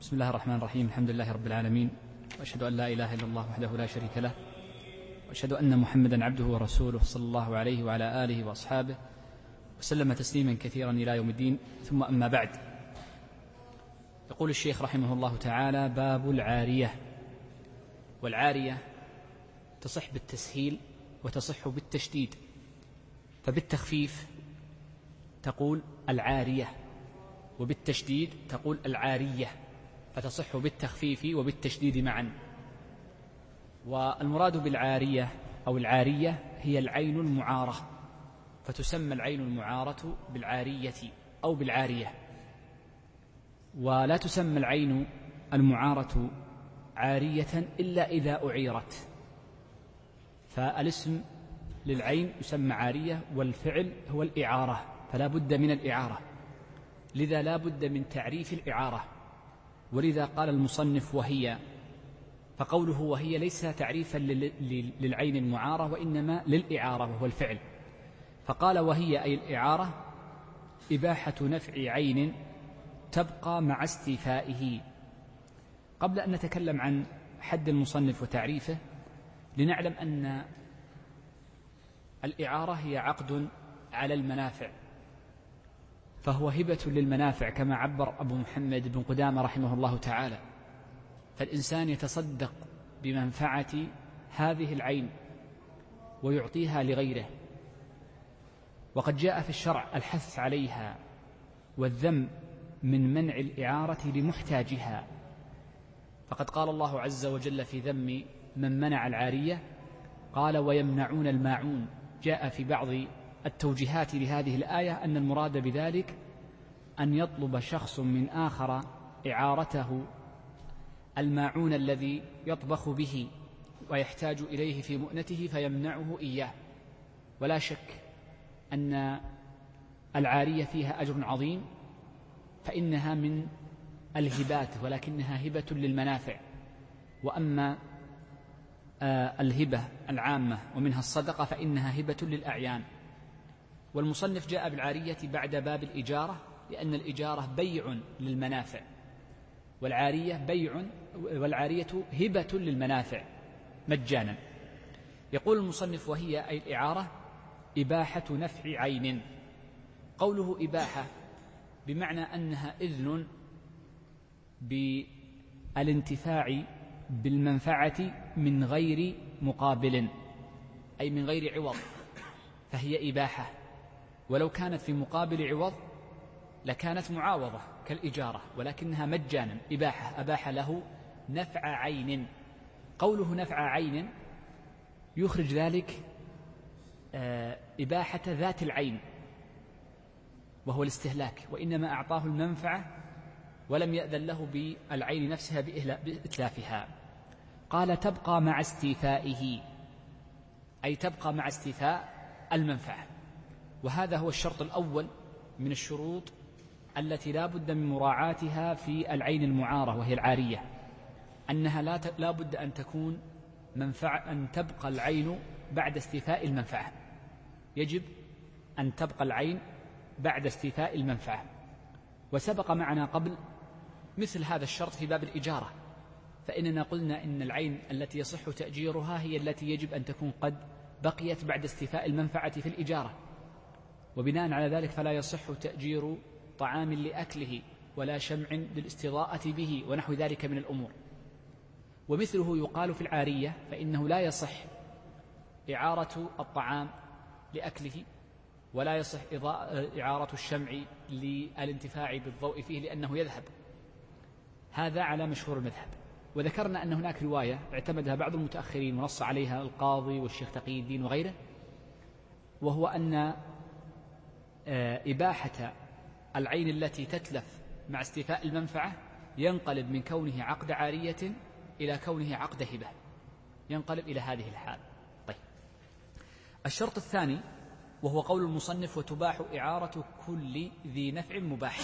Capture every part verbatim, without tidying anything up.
بسم الله الرحمن الرحيم. الحمد لله رب العالمين، وأشهد أن لا إله إلا الله وحده لا شريك له، وأشهد أن محمدا عبده ورسوله صلى الله عليه وعلى آله وأصحابه وسلم تسليما كثيرا إلى يوم الدين. ثم أما بعد، يقول الشيخ رحمه الله تعالى: باب العارية. والعارية تصح بالتسهيل وتصح بالتشديد، فبالتخفيف تقول العارية، وبالتشديد تقول العارية، فتصح بالتخفيف وبالتشديد معا. والمراد بالعارية أو العارية هي العين المعارة، فتسمى العين المعارة بالعارية أو بالعارية. ولا تسمى العين المعارة عارية إلا إذا أعيرت، فالاسم للعين يسمى عارية، والفعل هو الإعارة، فلا بد من الإعارة، لذا لا بد من تعريف الإعارة. ولذا قال المصنف وهي، فقوله وهي ليس تعريفا للعين المعارة، وإنما للإعارة وهو الفعل. فقال وهي أي الإعارة إباحة نفع عين تبقى مع استيفائه. قبل أن نتكلم عن حد المصنف وتعريفه، لنعلم أن الإعارة هي عقد على المنافع، فهو هبة للمنافع كما عبر أبو محمد بن قدامة رحمه الله تعالى. فالإنسان يتصدق بمنفعة هذه العين ويعطيها لغيره، وقد جاء في الشرع الحث عليها والذم من منع الإعارة لمحتاجها. فقد قال الله عز وجل في ذم من منع العارية، قال: ويمنعون الماعون. جاء في بعض التوجيهات لهذه الآية أن المراد بذلك أن يطلب شخص من آخر إعارته الماعون الذي يطبخ به ويحتاج إليه في مؤنته فيمنعه إياه. ولا شك أن العارية فيها أجر عظيم، فإنها من الهبات، ولكنها هبة للمنافع. وأما الهبة العامة ومنها الصدقة فإنها هبة للأعيان. والمصنف جاء بالعارية بعد باب الإجارة، لأن الإجارة بيع للمنافع، والعارية بيع والعارية هبة للمنافع مجانا. يقول المصنف وهي أي الإعارة إباحة نفع عين. قوله إباحة بمعنى أنها إذن بالانتفاع بالمنفعة من غير مقابل، أي من غير عوض، فهي إباحة. ولو كانت في مقابل عوض لكانت معاوضة كالإجارة، ولكنها مجانا إباحة، أباح له نفع عين. قوله نفع عين يخرج ذلك إباحة ذات العين وهو الاستهلاك، وإنما أعطاه المنفعة ولم يأذن له بالعين نفسها بإتلافها. قال: تبقى مع استيفائه، أي تبقى مع استيفاء المنفعة. وهذا هو الشرط الأول من الشروط التي لا بد من مراعاتها في العين المعارة وهي العارية، أنها لا لا بد أن تكون منفعة، أن تبقى العين بعد استيفاء المنفعة. يجب أن تبقى العين بعد استيفاء المنفعة. وسبق معنا قبل مثل هذا الشرط في باب الإجارة، فإننا قلنا إن العين التي يصح تأجيرها هي التي يجب أن تكون قد بقيت بعد استيفاء المنفعة في الإجارة. وبناء على ذلك فلا يصح تأجير طعام لأكله ولا شمع للاستضاءة به ونحو ذلك من الأمور. ومثله يقال في العارية، فإنه لا يصح إعارة الطعام لأكله، ولا يصح إعارة الشمع للانتفاع بالضوء فيه لأنه يذهب. هذا على مشهور المذهب. وذكرنا أن هناك رواية اعتمدها بعض المتأخرين ونص عليها القاضي والشيخ تقي الدين وغيره، وهو أن إباحة العين التي تتلف مع استيفاء المنفعة ينقلب من كونه عقد عارية إلى كونه عقد هبة، ينقلب إلى هذه الحال. طيب، الشرط الثاني وهو قول المصنف: وتباح إعارة كل ذي نفع مباح.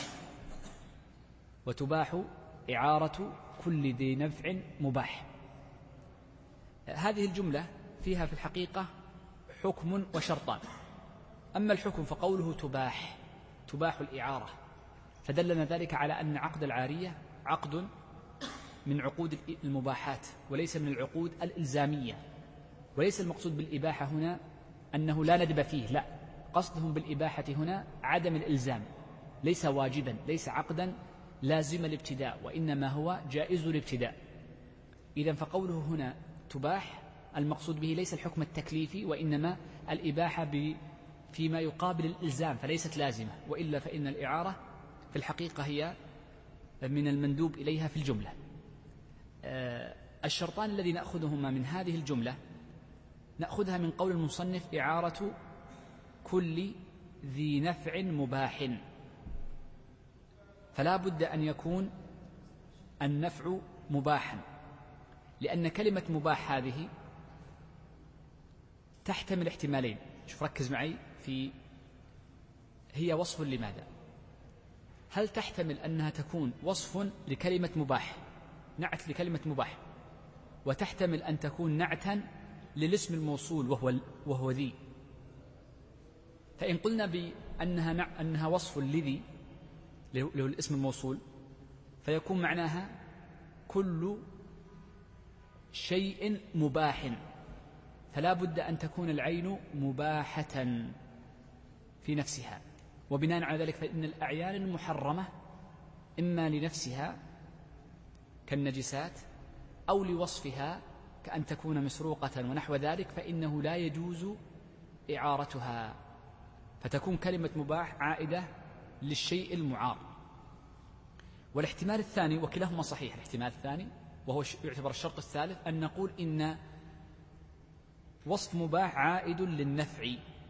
وتباح إعارة كل ذي نفع مباح. هذه الجملة فيها في الحقيقة حكم وشرطان. أما الحكم فقوله تباح، تباح الإعارة، فدلنا ذلك على أن عقد العارية عقد من عقود المباحات وليس من العقود الإلزامية. وليس المقصود بالإباحة هنا أنه لا ندب فيه، لا، قصدهم بالإباحة هنا عدم الإلزام، ليس واجبا، ليس عقدا لازم الابتداء، وإنما هو جائز الابتداء. إذن فقوله هنا تباح المقصود به ليس الحكم التكليفي، وإنما الإباحة فيما يقابل الإلزام، فليست لازمة، وإلا فإن الإعارة في الحقيقة هي من المندوب إليها في الجملة. الشرطان الذي نأخذهما من هذه الجملة نأخذها من قول المصنف إعارة كل ذي نفع مباح، فلا بد أن يكون النفع مباحا، لأن كلمة مباح هذه تحتمل احتمالين. شوف ركز معي في هي وصف لماذا. هل تحتمل أنها تكون وصف لكلمة مباح، نعت لكلمة مباح، وتحتمل أن تكون نعتا للاسم الموصول وهو, وهو ذي. فإن قلنا بأنها نع... أنها وصف لذي له الاسم الموصول، فيكون معناها كل شيء مباح، فلا بد أن تكون العين مباحة في نفسها. وبناء على ذلك فإن الأعيان المحرمة إما لنفسها كالنجسات أو لوصفها كأن تكون مسروقة ونحو ذلك، فإنه لا يجوز إعارتها، فتكون كلمة مباح عائدة للشيء المعار. والاحتمال الثاني، وكلاهما صحيح، الاحتمال الثاني وهو يعتبر الشرط الثالث، أن نقول إن وصف مباح عائد للنفع،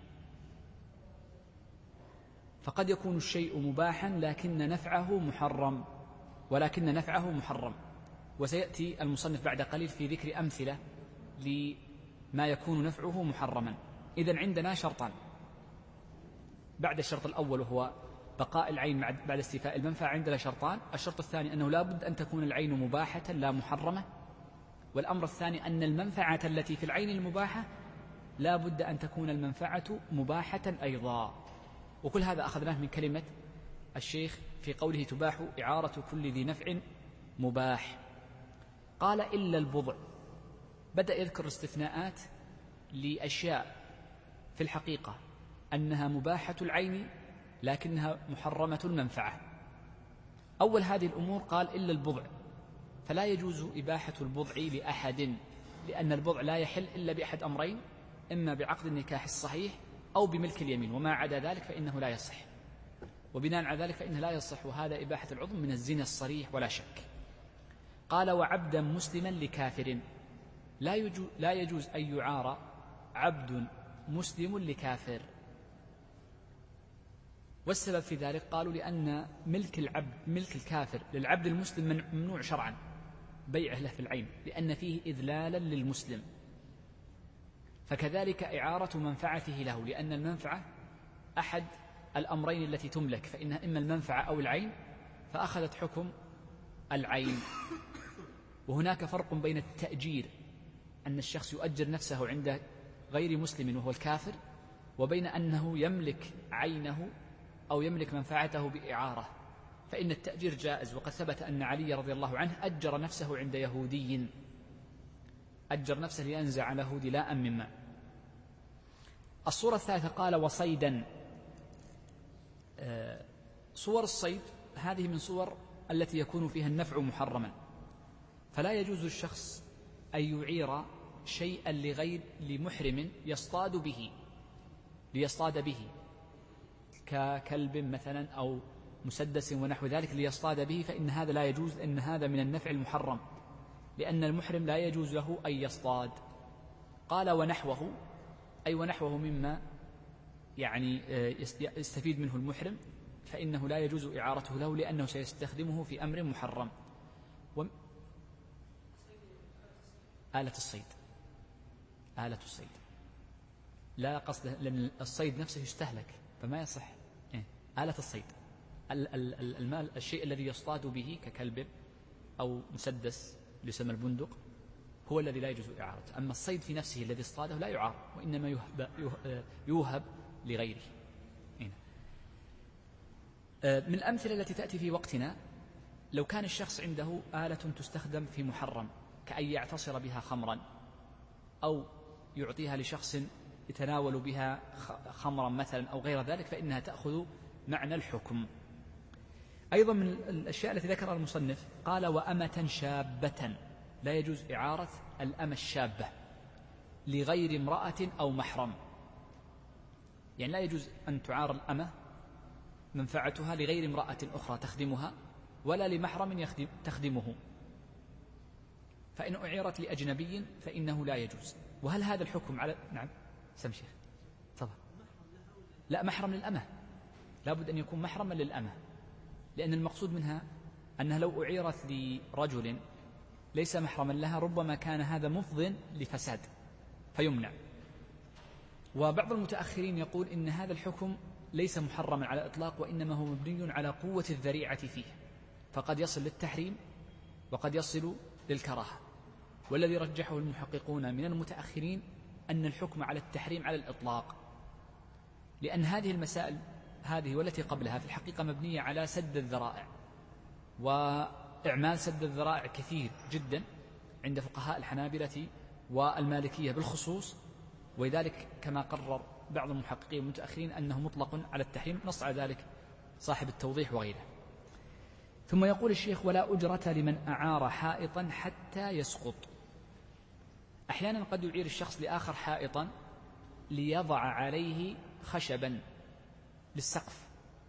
فقد يكون الشيء مباحا لكن نفعه محرم، ولكن نفعه محرم. وسيأتي المصنف بعد قليل في ذكر أمثلة لما يكون نفعه محرما. إذن عندنا شرطان بعد الشرط الأول وهو بقاء العين بعد استيفاء المنفعة، عندنا شرطان. الشرط الثاني أنه لا بد أن تكون العين مباحة لا محرمة، والأمر الثاني أن المنفعة التي في العين المباحة لا بد أن تكون المنفعة مباحة أيضا. وكل هذا أخذناه من كلمة الشيخ في قوله تباح إعارة كل ذي نفع مباح. قال إلا البضع، بدأ يذكر استثناءات لأشياء في الحقيقة أنها مباحة العين لكنها محرمة المنفعة. أول هذه الأمور قال إلا البضع، فلا يجوز إباحة البضع لأحد، لأن البضع لا يحل إلا بأحد أمرين، إما بعقد النكاح الصحيح أو بملك اليمين، وما عدا ذلك فإنه لا يصح. وبناء على ذلك فإنه لا يصح، وهذا إباحة العضو من الزنا الصريح ولا شك. قال وعبدا مسلما لكافر، لا يجوز, لا يجوز أن يعار عبد مسلم لكافر. والسبب في ذلك قالوا لأن ملك العبد ملك الكافر للعبد المسلم ممنوع شرعا بيعه له في العين، لأن فيه إذلالا للمسلم. فكذلك إعارة منفعته له، لأن المنفعة أحد الأمرين التي تملك، فإنها إما المنفعة أو العين، فأخذت حكم العين. وهناك فرق بين التأجير، أن الشخص يؤجر نفسه عند غير مسلم وهو الكافر، وبين أنه يملك عينه أو يملك منفعته بإعارة. فإن التأجير جائز، وقد ثبت أن علي رضي الله عنه أجر نفسه عند يهودي، أجر نفسه لينزع على يهودي لا من ماء. الصورة الثالثة قال وصيدا. صور الصيد هذه من صور التي يكون فيها النفع محرما، فلا يجوز الشخص أن يعير شيئا لغير لمحرم يصطاد به ليصطاد به ككلب مثلا أو مسدس ونحو ذلك ليصطاد به، فإن هذا لا يجوز، لأن هذا من النفع المحرم، لأن المحرم لا يجوز له أن يصطاد. قال ونحوه، أي ونحوه مما يعني يستفيد منه المحرم، فإنه لا يجوز إعارته له لأنه سيستخدمه في أمر محرم. و... آلة الصيد آلة الصيد لا قصد، لأن الصيد نفسه يستهلك فما يصح. إيه؟ آلة الصيد المال الشيء الذي يصطاد به ككلب أو مسدس يسمى البندق هو الذي لا يجوز إعارته. أما الصيد في نفسه الذي اصطاده لا يعار، وإنما يوهب, يوهب لغيره. من الأمثلة التي تأتي في وقتنا لو كان الشخص عنده آلة تستخدم في محرم كأن يعتصر بها خمرا أو يعطيها لشخص يتناول بها خمرا مثلا أو غير ذلك فإنها تأخذ معنى الحكم. أيضا من الأشياء التي ذكرها المصنف قال وأمة شابة، لا يجوز إعارة الأمة الشابة لغير امرأة أو محرم، يعني لا يجوز أن تعار الأمة منفعتها لغير امرأة أخرى تخدمها ولا لمحرم تخدمه، فإن أعيرت لأجنبي فإنه لا يجوز. وهل هذا الحكم على نعم سم شيخ تفضل. لا، محرم للأمة، لا بد أن يكون محرما للأمة، لأن المقصود منها أنها لو أعيرت لرجل ليس محرما لها ربما كان هذا مفضٍ لفساد فيمنع. وبعض المتأخرين يقول إن هذا الحكم ليس محرما على الإطلاق، وإنما هو مبني على قوة الذريعة فيه، فقد يصل للتحريم وقد يصل للكراهة. والذي رجحه المحققون من المتأخرين أن الحكم على التحريم على الإطلاق، لأن هذه المسائل هذه والتي قبلها في الحقيقة مبنية على سد الذرائع، وإعمال سد الذرائع كثير جدا عند فقهاء الحنابلة والمالكية بالخصوص، ولذلك كما قرر بعض المحققين المتأخرين أنه مطلق على التحريم، نص على ذلك صاحب التوضيح وغيره. ثم يقول الشيخ ولا أجرة لمن أعار حائطا حتى يسقط. أحيانا قد يعير الشخص لآخر حائطا ليضع عليه خشبا للسقف،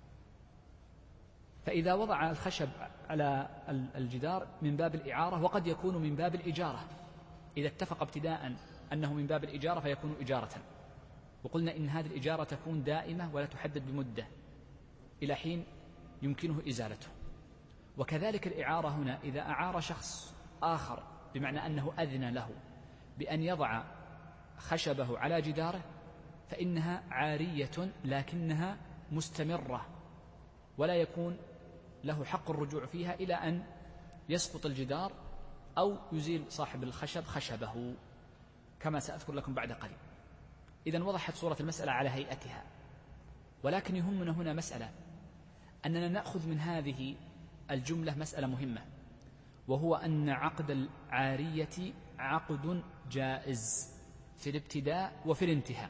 فإذا وضع الخشب على الجدار من باب الإعارة، وقد يكون من باب الإجارة إذا اتفق ابتداء أنه من باب الإجارة فيكون إجارة، وقلنا إن هذه الإجارة تكون دائمة ولا تحدد بمدة إلى حين يمكنه إزالته. وكذلك الإعارة هنا إذا أعار شخص آخر بمعنى أنه أذن له بأن يضع خشبه على جداره فإنها عارية لكنها مستمرة، ولا يكون له حق الرجوع فيها إلى أن يسقط الجدار أو يزيل صاحب الخشب خشبه كما سأذكر لكم بعد قليل. إذن وضحت صورة المسألة على هيئتها، ولكن يهمنا هنا مسألة، أننا نأخذ من هذه الجملة مسألة مهمة، وهو أن عقد العارية عقد جائز في الابتداء وفي الانتهاء،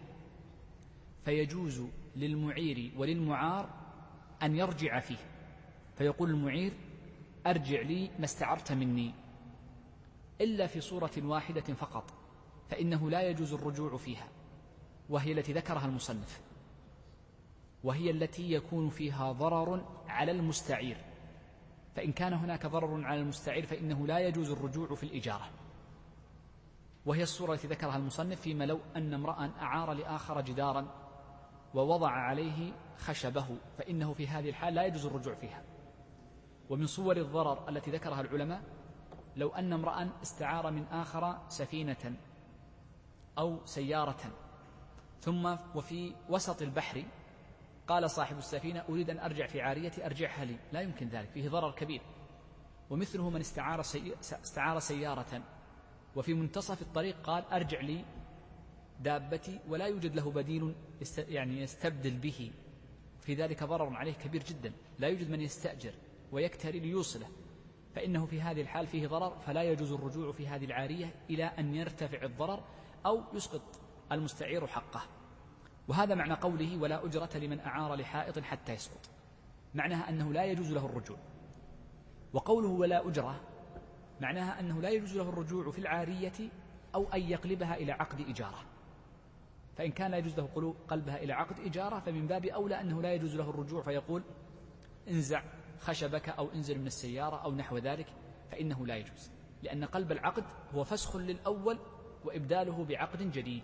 فيجوز للمعير وللمعار أن يرجع فيه، فيقول المعير أرجع لي ما استعرت مني، إلا في صورة واحدة فقط فإنه لا يجوز الرجوع فيها، وهي التي ذكرها المصنف، وهي التي يكون فيها ضرر على المستعير. فإن كان هناك ضرر على المستعير فإنه لا يجوز الرجوع في الإجارة، وهي الصورة التي ذكرها المصنف فيما لو أن امرأ أعار لآخر جدارا ووضع عليه خشبه، فإنه في هذه الحال لا يجوز الرجوع فيها. ومن صور الضرر التي ذكرها العلماء لو أن امرأ استعار من آخر سفينة أو سيارة، ثم وفي وسط البحر قال صاحب السفينة أريد أن أرجع في عاريتي أرجعها لي، لا يمكن ذلك، فيه ضرر كبير. ومثله من استعار, سي... استعار سيارة وفي منتصف الطريق قال أرجع لي دابتي ولا يوجد له بديل يست... يعني يستبدل به، في ذلك ضرر عليه كبير جدا، لا يوجد من يستأجر ويكتري ليوصله، فإنه في هذه الحال فيه ضرر، فلا يجوز الرجوع في هذه العارية إلى أن يرتفع الضرر أو يسقط المستعير حقه. وهذا معنى قوله ولا أجرة لمن أعار لحائط حتى يسقط، معناها أنه لا يجوز له الرجوع. وقوله ولا أجرة معناها أنه لا يجوز له الرجوع في العارية أو أن يقلبها إلى عقد إجارة، فإن كان لا يجوز له قلبها إلى عقد إجارة فمن باب أولى أنه لا يجوز له الرجوع، فيقول انزع خشبك أو انزل من السيارة أو نحو ذلك، فإنه لا يجوز، لأن قلب العقد هو فسخ للأول وإبداله بعقد جديد.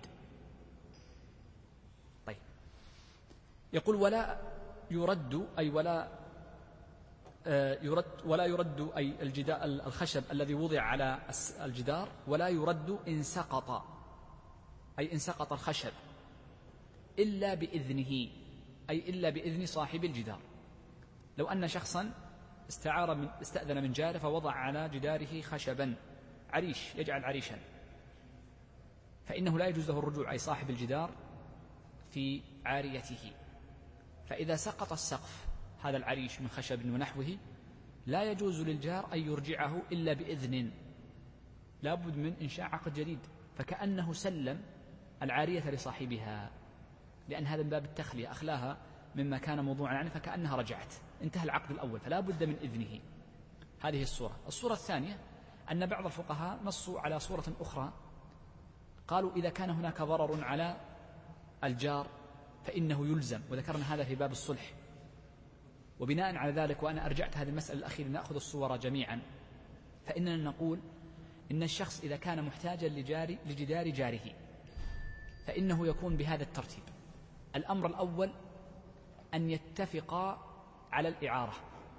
طيب، يقول ولا يرد أي ولا يرد ولا يرد أي الجدار الخشب الذي وضع على الجدار ولا يرد إن سقط، أي إن سقط الخشب إلا بإذنه، أي إلا بإذن صاحب الجدار. لو أن شخصا استعار من استأذن من جاره فوضع على جداره خشبا عريش يجعل عريشا، فإنه لا يجوز له الرجوع أي صاحب الجدار في عاريته. فإذا سقط السقف هذا العريش من خشب ونحوه لا يجوز للجار أن يرجعه إلا بإذن، لا بد من إنشاء عقد جديد، فكأنه سلم العارية لصاحبها، لأن هذا من باب التخلية، أخلاها مما كان موضوعا عنه فكأنها رجعت، انتهى العقد الأول فلا بد من إذنه. هذه الصورة. الصورة الثانية أن بعض الفقهاء نصوا على صورة أخرى، قالوا إذا كان هناك ضرر على الجار فإنه يلزم، وذكرنا هذا في باب الصلح. وبناء على ذلك، وأنا أرجعت هذه المسألة الأخيرة نأخذ الصور جميعا، فإننا نقول إن الشخص إذا كان محتاجا لجار لجدار جاره فإنه يكون بهذا الترتيب. الأمر الأول أن يتفقا على الإعارة،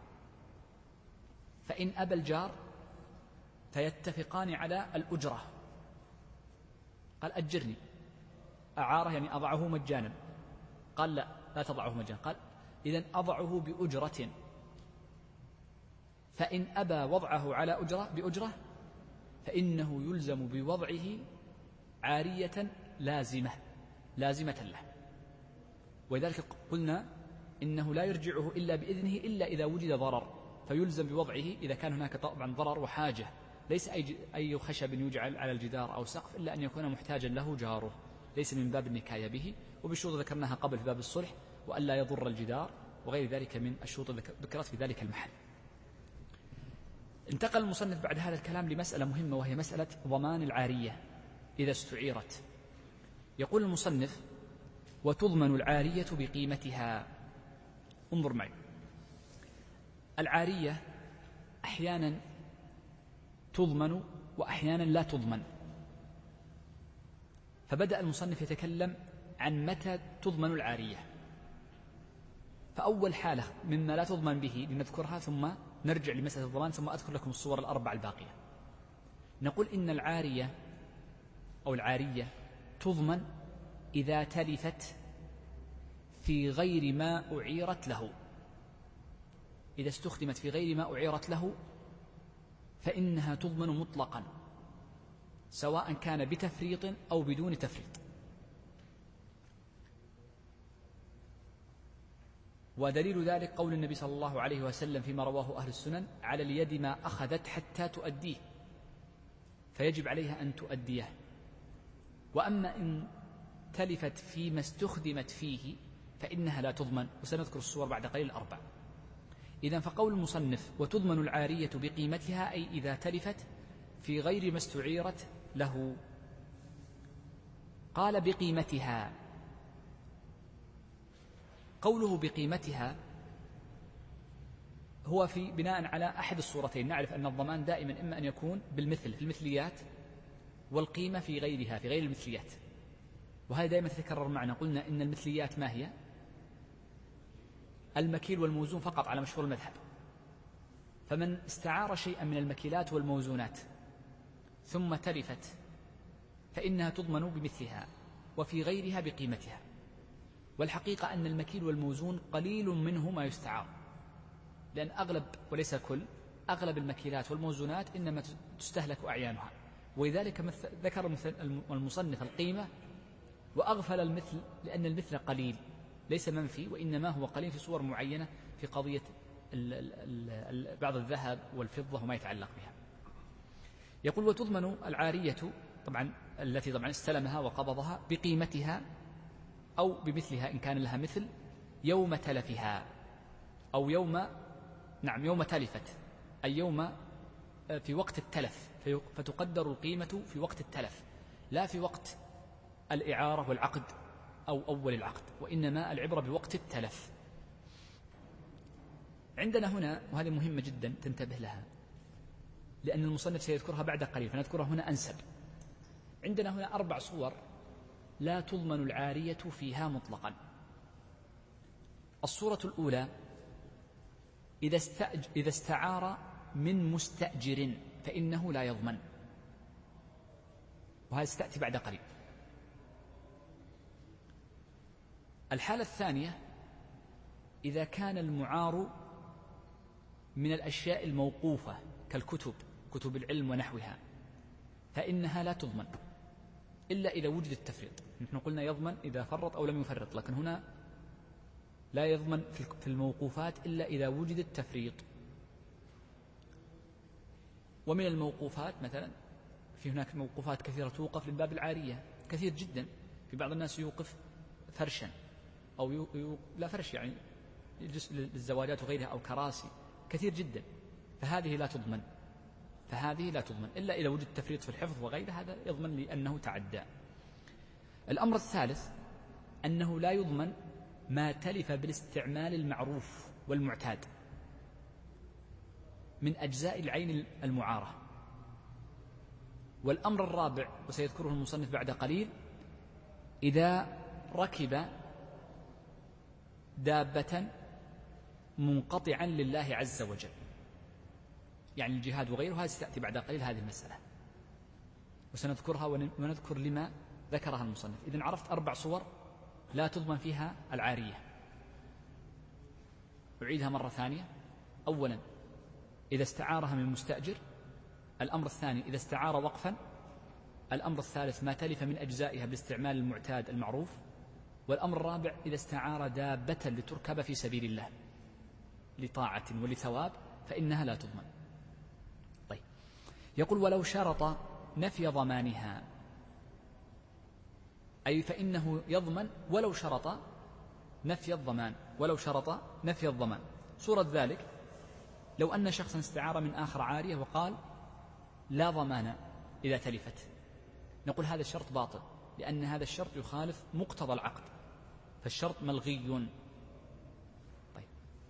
فإن أبى الجار فيتفقان على الأجرة، قال أجرني، أعاره يعني أضعه مجانا، قال لا لا تضعه مجانا، قال إذن أضعه بأجرة، فإن أبى وضعه على أجرة بأجرة فإنه يلزم بوضعه عارية لازمة لازمة له. ولذلك قلنا إنه لا يرجعه إلا بإذنه إلا إذا وجد ضرر، فيلزم بوضعه إذا كان هناك طبعا ضرر وحاجة، ليس أي, أي خشب يجعل على الجدار أو سقف إلا أن يكون محتاجا له جاره، ليس من باب النكاية به، وبالشروط ذكرناها قبل في باب الصلح، وأن لا يضر الجدار وغير ذلك من الشروط ذكرت في ذلك المحل. انتقل المصنف بعد هذا الكلام لمسألة مهمة، وهي مسألة ضمان العارية إذا استعيرت. يقول المصنف: وتضمن العارية بقيمتها. انظر معي، العارية أحيانا تضمن وأحيانا لا تضمن، فبدأ المصنف يتكلم عن متى تضمن العارية. فأول حالة مما لا تضمن به لنذكرها، ثم نرجع لمسألة الضمان، ثم أذكر لكم الصور الأربع الباقية. نقول إن العارية أو العارية تضمن إذا تلفت في غير ما أعيرت له. إذا استخدمت في غير ما أعيرت له فإنها تضمن مطلقا، سواء كان بتفريط أو بدون تفريط. ودليل ذلك قول النبي صلى الله عليه وسلم فيما رواه أهل السنن: على اليد ما أخذت حتى تؤديه، فيجب عليها أن تؤديه. وأما إن تلفت فيما استخدمت فيه فإنها لا تضمن، وسنذكر الصور بعد قليل الأربع. إذن فقول المصنف: وتضمن العارية بقيمتها، أي إذا تلفت في غير ما استعيرت له. قال بقيمتها. قوله بقيمتها هو في بناء على أحد الصورتين. نعرف أن الضمان دائما إما أن يكون بالمثل في المثليات، والقيمة في غيرها في غير المثليات، وهذا دائما تتكرر معنا. قلنا إن المثليات ما هي؟ المكيل والموزون فقط على مشهور المذهب. فمن استعار شيئا من المكيلات والموزونات ثم تلفت فإنها تضمن بمثلها، وفي غيرها بقيمتها. والحقيقة أن المكيل والموزون قليل منه ما يستعار، لأن أغلب وليس كل أغلب المكيلات والموزونات إنما تستهلك أعيانها. ولذلك ذكر المصنف القيمة وأغفل المثل، لأن المثل قليل ليس منفي، وإنما هو قليل في صور معينة في قضية ال ال ال بعض الذهب والفضة وما يتعلق بها. يقول: وتضمن العارية، طبعا التي طبعا استلمها وقبضها، بقيمتها أو بمثلها إن كان لها مثل، يوم تلفها، أو يوم نعم يوم تلفت، أي يوم في وقت التلف، فتقدر القيمة في وقت التلف، لا في وقت الإعارة والعقد أو أول العقد، وإنما العبرة بوقت التلف. عندنا هنا، وهذه مهمة جدا تنتبه لها لأن المصنف سيذكرها بعد قليل فنذكرها هنا أنسب. عندنا هنا أربع صور لا تضمن العارية فيها مطلقا. الصورة الأولى: إذا, استأج... إذا استعار من مستأجر فإنه لا يضمن، وهذا ستأتي بعد قليل. الحالة الثانية: إذا كان المعار من الأشياء الموقوفة كالكتب، كتب العلم ونحوها، فإنها لا تضمن إلا إذا وجد التفريط. نحن قلنا يضمن إذا فرط أو لم يفرط، لكن هنا لا يضمن في الموقوفات إلا إذا وجد التفريط. ومن الموقوفات مثلا في هناك موقوفات كثيرة توقف للباب العارية كثير جدا. في بعض الناس يوقف فرشا أو يو... يو... لا فرش يعني يجلس للزواجات وغيرها أو كراسي كثير جدا، فهذه لا تضمن فهذه لا تضمن إلا إذا وجد تفريط في الحفظ وغيره، هذا يضمن لأنه تعدى. الأمر الثالث أنه لا يضمن ما تلف بالاستعمال المعروف والمعتاد من أجزاء العين المعارة. والأمر الرابع وسيذكره المصنف بعد قليل، إذا ركب دابة منقطعا لله عز وجل، يعني الجهاد وغيرها ستأتي بعد قليل هذه المسألة وسنذكرها ونذكر لما ذكرها المصنف. إذن عرفت أربع صور لا تضمن فيها العارية. أعيدها مرة ثانية. أولا إذا استعارها من المستأجر. الأمر الثاني إذا استعار وقفا. الأمر الثالث ما تلف من أجزائها بالاستعمال المعتاد المعروف. والأمر الرابع إذا استعار دابة لتركب في سبيل الله لطاعة ولثواب فإنها لا تضمن. طيب، يقول ولو شرط نفي ضمانها، أي فإنه يضمن ولو شرط نفي الضمان، ولو شرط نفي الضمان. صورة ذلك لو أن شخصا استعار من آخر عارية وقال لا ضمان إذا تلفت، نقول هذا الشرط باطل لأن هذا الشرط يخالف مقتضى العقد، فالشرط ملغي. طيب،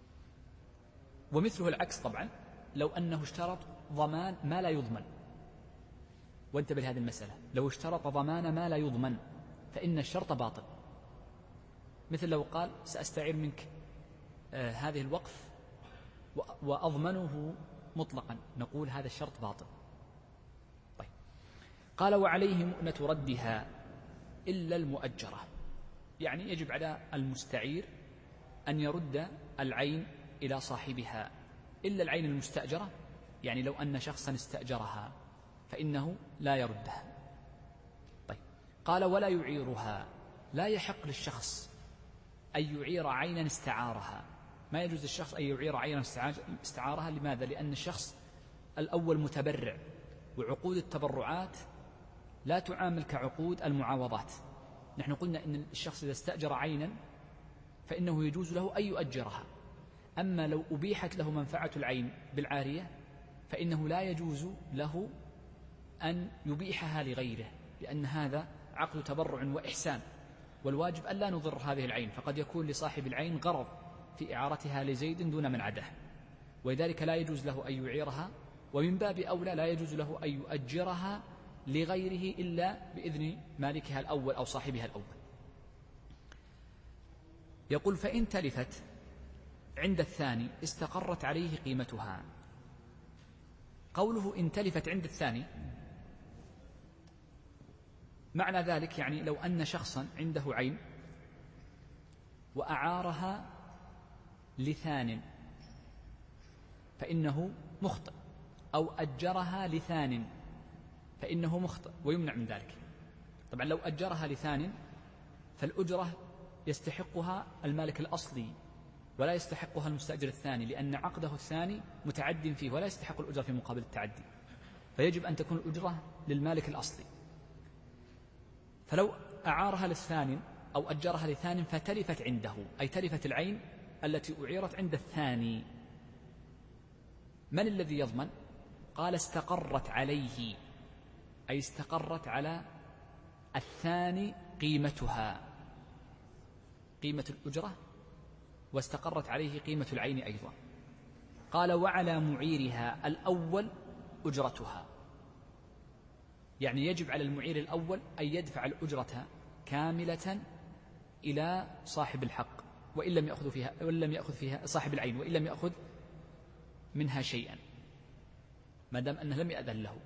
ومثله العكس طبعا لو أنه اشترط ضمان ما لا يضمن، وانتبه لهذه المسألة، لو اشترط ضمان ما لا يضمن فإن الشرط باطل. مثل لو قال سأستعير منك آه هذه الوقف وأضمنه مطلقا، نقول هذا الشرط باطل. طيب، قال وعليه مؤنة ردها إلا المؤجرة، يعني يجب على المستعير أن يرد العين إلى صاحبها إلا العين المستأجرة، يعني لو أن شخصا استأجرها فإنه لا يردها. طيب، قال ولا يعيرها، لا يحق للشخص أن يعير عينا استعارها، ما يجوز للشخص أن يعير عينا استعارها. لماذا؟ لأن الشخص الأول متبرع، وعقود التبرعات لا تعامل كعقود المعاوضات. نحن قلنا إن الشخص إذا استأجر عينا فإنه يجوز له أن يؤجرها، أما لو أبيحت له منفعة العين بالعارية فإنه لا يجوز له أن يبيحها لغيره، لأن هذا عقد تبرع وإحسان، والواجب أن لا نضر هذه العين، فقد يكون لصاحب العين غرض في إعارتها لزيد دون من عده، ولذلك لا يجوز له أن يعيرها، ومن باب أولى لا يجوز له أن يؤجرها لغيره إلا بإذن مالكها الأول أو صاحبها الأول. يقول فإن تلفت عند الثاني استقرت عليه قيمتها. قوله إن تلفت عند الثاني معنى ذلك يعني لو أن شخصا عنده عين وأعارها لثان فإنه مخطئ، أو أجرها لثان فإنه مخطئ ويمنع من ذلك. طبعا لو أجرها لثان فالأجرة يستحقها المالك الأصلي ولا يستحقها المستأجر الثاني، لأن عقده الثاني متعد فيه ولا يستحق الأجرة في مقابل التعدي، فيجب أن تكون الأجرة للمالك الأصلي. فلو أعارها للثاني أو أجرها لثاني فتلفت عنده، أي تلفت العين التي أعيرت عند الثاني، من الذي يضمن؟ قال استقرت عليه، أي استقرت على الثاني قيمتها، قيمة الأجرة، واستقرت عليه قيمة العين أيضا. قال وعلى معيرها الأول أجرتها، يعني يجب على المعير الأول أن يدفع الأجرة كاملة إلى صاحب الحق وإن لم يأخذ فيها وإن لم يأخذ فيها صاحب العين وإن لم يأخذ منها شيئا ما دام أنه لم يأذن له.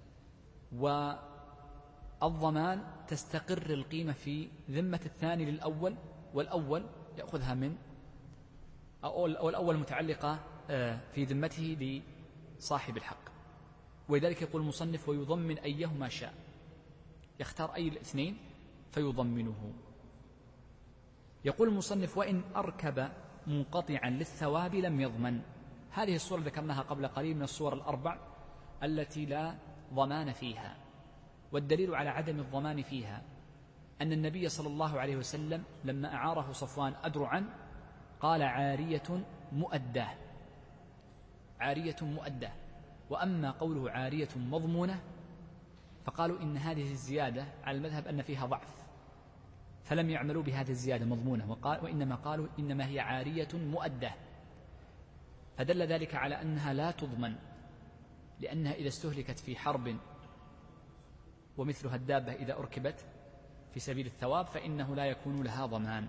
والضمان تستقر القيمة في ذمة الثاني للأول، والأول يأخذها من أو الأول متعلقة في ذمته لصاحب الحق. ولذلك يقول المصنف ويضمن أيهما شاء، يختار أي الاثنين فيضمنه. يقول المصنف وإن أركب منقطعا للثواب لم يضمن. هذه الصورة ذكرناها قبل قليل من الصور الأربع التي لا ضمان فيها. والدليل على عدم الضمان فيها أن النبي صلى الله عليه وسلم لما أعاره صفوان أدرعا قال عارية مؤداه، عارية مؤداه. وأما قوله عارية مضمونة فقالوا إن هذه الزيادة على المذهب أن فيها ضعف، فلم يعملوا بهذه الزيادة مضمونة، وقال وإنما قالوا إنما هي عارية مؤداه، فدل ذلك على أنها لا تضمن، لأنها إذا استهلكت في حرب ومثلها الدابة إذا أركبت في سبيل الثواب فإنه لا يكون لها ضمان.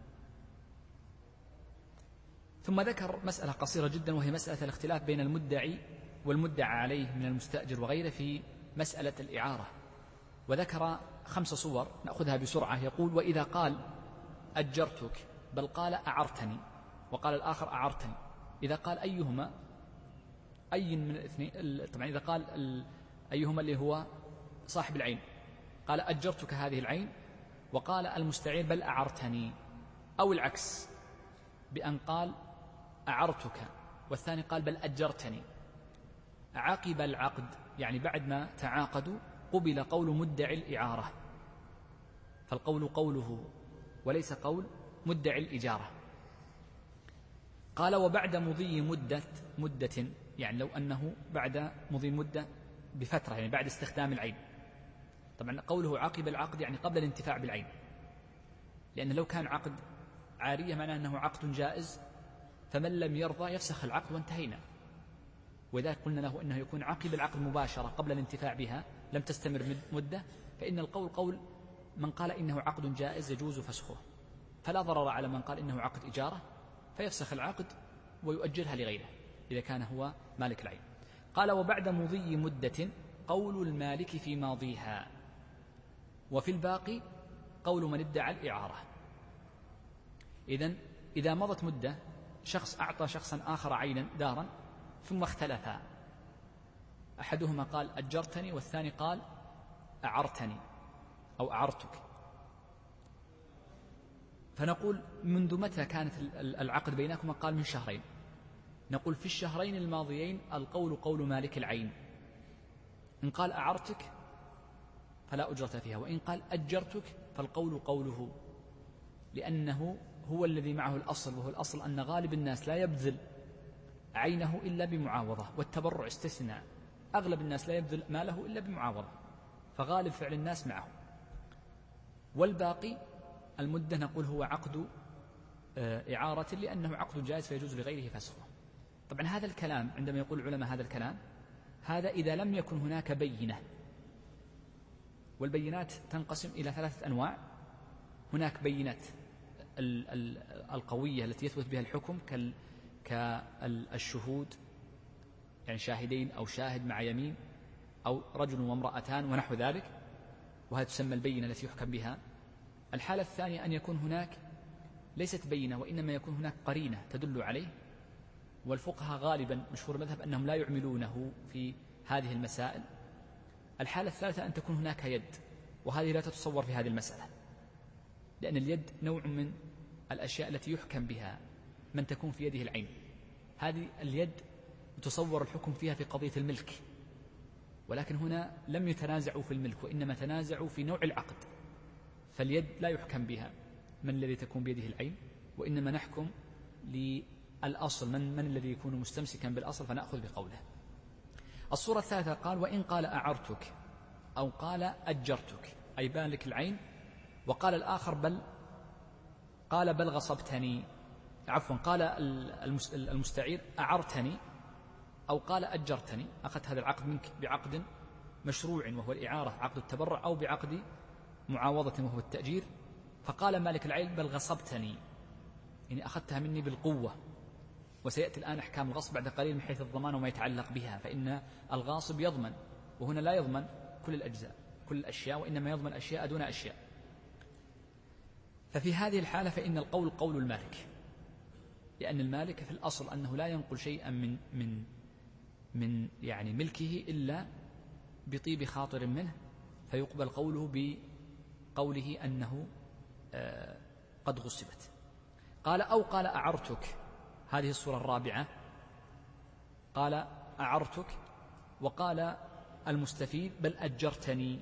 ثم ذكر مسألة قصيرة جدا، وهي مسألة الاختلاف بين المدعي والمدعى عليه من المستأجر وغيره في مسألة الإعارة، وذكر خمس صور نأخذها بسرعة. يقول: وإذا قال أجرتك بل قال أعرتني، وقال الآخر أعرتني، إذا قال أيهما أي من الاثنين، طبعا إذا قال أيهما اللي هو صاحب العين قال أجرتك هذه العين، وقال المستعير بل أعرتني، أو العكس بأن قال أعرتك والثاني قال بل أجرتني، عقب العقد يعني بعد ما تعاقدوا قبل قول مدعي الإعارة، فالقول قوله وليس قول مدعي الإجارة. قال: وبعد مضي مدة مدة يعني لو أنه بعد مضي مدة بفترة يعني بعد استخدام العين. طبعا قوله عقب العقد يعني قبل الانتفاع بالعين، لأن لو كان عقد عارية معناه أنه عقد جائز، فمن لم يرضى يفسخ العقد وانتهينا. وإذا قلنا له أنه يكون عقب العقد مباشرة قبل الانتفاع بها لم تستمر مدة، فإن القول قول من قال إنه عقد جائز يجوز فسخه، فلا ضرر على من قال إنه عقد إجارة فيفسخ العقد ويؤجلها لغيره إذا كان هو مالك العين. قال: وبعد مضي مدة قول المالك في ماضيها، وفي الباقي قول من ادعى الإعارة. إذن إذا مضت مدة شخص أعطى شخصا آخر عينا دارا ثم اختلفا، أحدهما قال أجرتني والثاني قال أعرتني أو أعرتك، فنقول منذ متى كانت العقد بينكما؟ قال من شهرين. نقول في الشهرين الماضيين القول قول مالك العين، إن قال أعرتك فلا أجرة فيها، وإن قال أجرتك فالقول قوله، لأنه هو الذي معه الأصل، وهو الأصل أن غالب الناس لا يبذل عينه إلا بمعاوضة، والتبرع استثناء، أغلب الناس لا يبذل ماله إلا بمعاوضة، فغالب فعل الناس معه. والباقي المدة نقول هو عقد إعارة، لأنه عقد جائز فيجوز لغيره فسخه. طبعا هذا الكلام عندما يقول العلماء هذا الكلام هذا إذا لم يكن هناك بينة، والبينات تنقسم إلى ثلاثة أنواع. هناك بينات القوية التي يثبت بها الحكم كالشهود، يعني شاهدين أو شاهد مع يمين أو رجل وامرأتان ونحو ذلك، وهذا تسمى البينة التي يحكم بها. الحالة الثانية أن يكون هناك ليست بينة وإنما يكون هناك قرينة تدل عليه، والفقهاء غالبا مشهور المذهب أنهم لا يعملونه في هذه المسائل. الحالة الثالثة أن تكون هناك يد، وهذه لا تتصور في هذه المسألة، لأن اليد نوع من الأشياء التي يحكم بها من تكون في يده العين. هذه اليد يتصور الحكم فيها في قضية الملك، ولكن هنا لم يتنازعوا في الملك وإنما تنازعوا في نوع العقد، فاليد لا يحكم بها من الذي تكون بيده العين، وإنما نحكم للأصل من, من الذي يكون مستمسكا بالأصل فنأخذ بقوله. الصورة الثالثة قال: وإن قال أعرتك أو قال أجرتك أي بالك العين، وقال الآخر بل قال بل غصبتني، عفوا قال المستعير أعرتني أو قال أجرتني، أخذت هذا العقد منك بعقد مشروع وهو الإعارة عقد التبرع، أو بعقد معاوضة وهو التأجير، فقال مالك العين بل غصبتني، يعني أخذتها مني بالقوة. وسيأتي الآن أحكام الغصب بعد قليل من حيث الضمان وما يتعلق بها، فإن الغاصب يضمن، وهنا لا يضمن كل الأجزاء كل الأشياء، وإنما يضمن أشياء دون أشياء. ففي هذه الحالة فإن القول قول المالك، لأن المالك في الأصل أنه لا ينقل شيئا من من من يعني ملكه إلا بطيب خاطر منه، فيقبل قوله بقوله أنه آه قد غصبت. قال: أو قال أعرتك، هذه الصورة الرابعة، قال أعرتك وقال المستفيد بل أجرتني،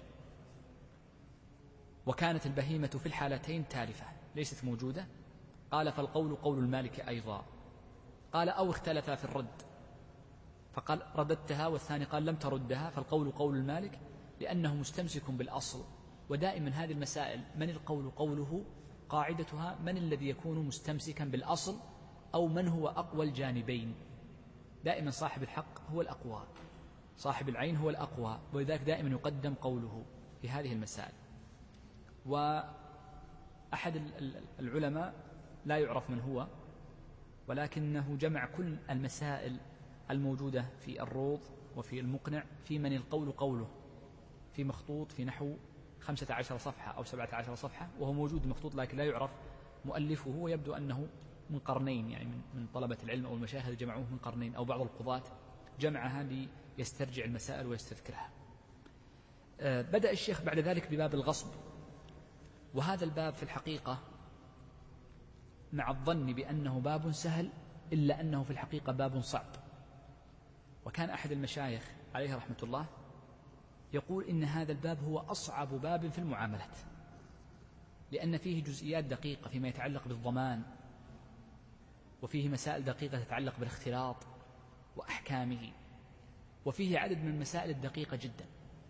وكانت البهيمة في الحالتين تالفة ليست موجودة. قال فالقول قول المالك أيضا. قال أو اختلفا في الرد، فقال رددتها والثاني قال لم تردها، فالقول قول المالك لأنه مستمسك بالأصل. ودائما هذه المسائل من القول قوله قاعدتها من الذي يكون مستمسكا بالأصل أو من هو أقوى الجانبين. دائما صاحب الحق هو الأقوى، صاحب العين هو الأقوى، ولذلك دائما يقدم قوله في هذه المسائل. وأحد العلماء لا يعرف من هو، ولكنه جمع كل المسائل الموجودة في الروض وفي المقنع في من القول قوله في مخطوط في نحو خمسة عشر صفحة أو سبعة عشر صفحة، وهو موجود مخطوط لكن لا يعرف مؤلفه، ويبدو أنه من قرنين، يعني من طلبة العلم أو المشاهد جمعوه من قرنين، أو بعض القضاة جمعها ليسترجع المسائل ويستذكرها. بدأ الشيخ بعد ذلك بباب الغصب، وهذا الباب في الحقيقة مع الظن بأنه باب سهل إلا أنه في الحقيقة باب صعب. وكان أحد المشايخ عليه رحمة الله يقول إن هذا الباب هو أصعب باب في المعاملات، لأن فيه جزئيات دقيقة فيما يتعلق بالضمان، وفيه مسائل دقيقة تتعلق بالاختلاط وأحكامه، وفيه عدد من المسائل الدقيقة جدا،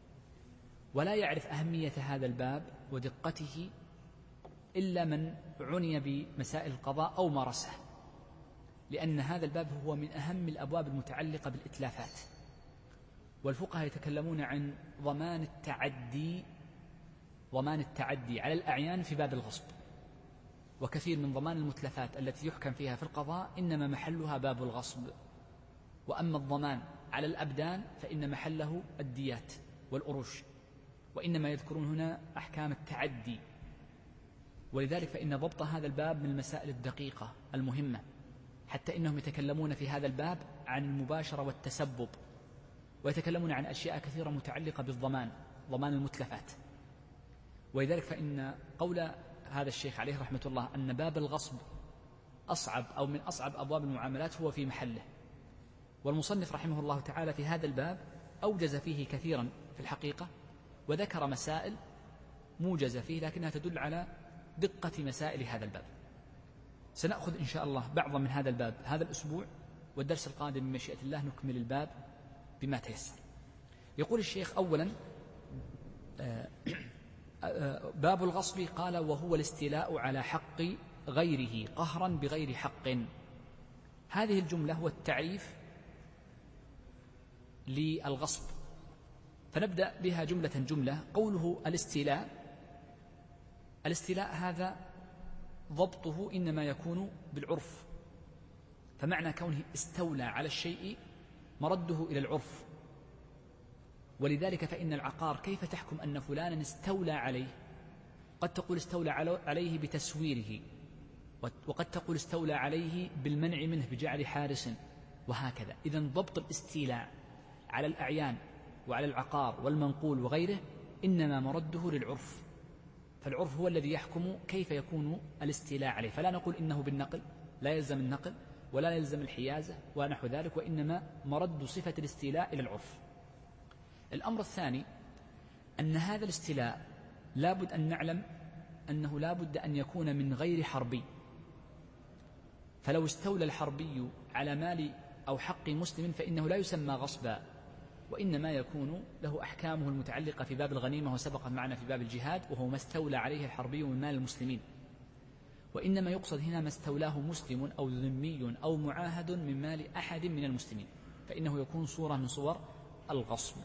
ولا يعرف أهمية هذا الباب ودقته إلا من عني بمسائل القضاء أو مارسه، لأن هذا الباب هو من أهم الأبواب المتعلقة بالإتلافات. والفقهاء يتكلمون عن ضمان التعدي ضمان التعدي على الأعيان في باب الغصب، وكثير من ضمان المتلفات التي يحكم فيها في القضاء إنما محلها باب الغصب. وأما الضمان على الأبدان فإن محله الديات والأروش، وإنما يذكرون هنا أحكام التعدي. ولذلك فإن ضبط هذا الباب من المسائل الدقيقة المهمة، حتى إنهم يتكلمون في هذا الباب عن المباشرة والتسبب، ويتكلمون عن أشياء كثيرة متعلقة بالضمان، ضمان المتلفات. ولذلك فإن قول هذا الشيخ عليه رحمة الله أن باب الغصب أصعب أو من أصعب أبواب المعاملات هو في محله. والمصنف رحمه الله تعالى في هذا الباب أوجز فيه كثيرا في الحقيقة، وذكر مسائل موجزة فيه لكنها تدل على دقة مسائل هذا الباب. سنأخذ إن شاء الله بعضا من هذا الباب هذا الأسبوع، والدرس القادم بمشيئة الله نكمل الباب بما تيسر. يقول الشيخ أولا باب الغصب، قال وهو الاستيلاء على حق غيره قهرا بغير حق. هذه الجملة هو التعريف للغصب، فنبدأ بها جملة جملة. قوله الاستيلاء، الاستيلاء هذا ضبطه إنما يكون بالعرف، فمعنى كونه استولى على الشيء مرده إلى العرف. ولذلك فإن العقار كيف تحكم أن فلانا استولى عليه؟ قد تقول استولى عليه بتسويره، وقد تقول استولى عليه بالمنع منه بجعل حارس، وهكذا. إذن ضبط الاستيلاء على الأعيان وعلى العقار والمنقول وغيره إنما مرده للعرف، فالعرف هو الذي يحكم كيف يكون الاستيلاء عليه. فلا نقول إنه بالنقل، لا يلزم النقل ولا يلزم الحيازة ونحو ذلك، وإنما مرد صفة الاستيلاء إلى العرف. الأمر الثاني أن هذا الاستيلاء لابد أن نعلم أنه لابد أن يكون من غير حربي، فلو استولى الحربي على مال أو حق مسلم فإنه لا يسمى غصبا، وإنما يكون له أحكامه المتعلقة في باب الغنيمة، وسبقت معنا في باب الجهاد، وهو ما استولى عليه الحربي من مال المسلمين. وإنما يقصد هنا ما استولاه مسلم أو ذمي أو معاهد من مال أحد من المسلمين، فإنه يكون صورة من صور الغصب.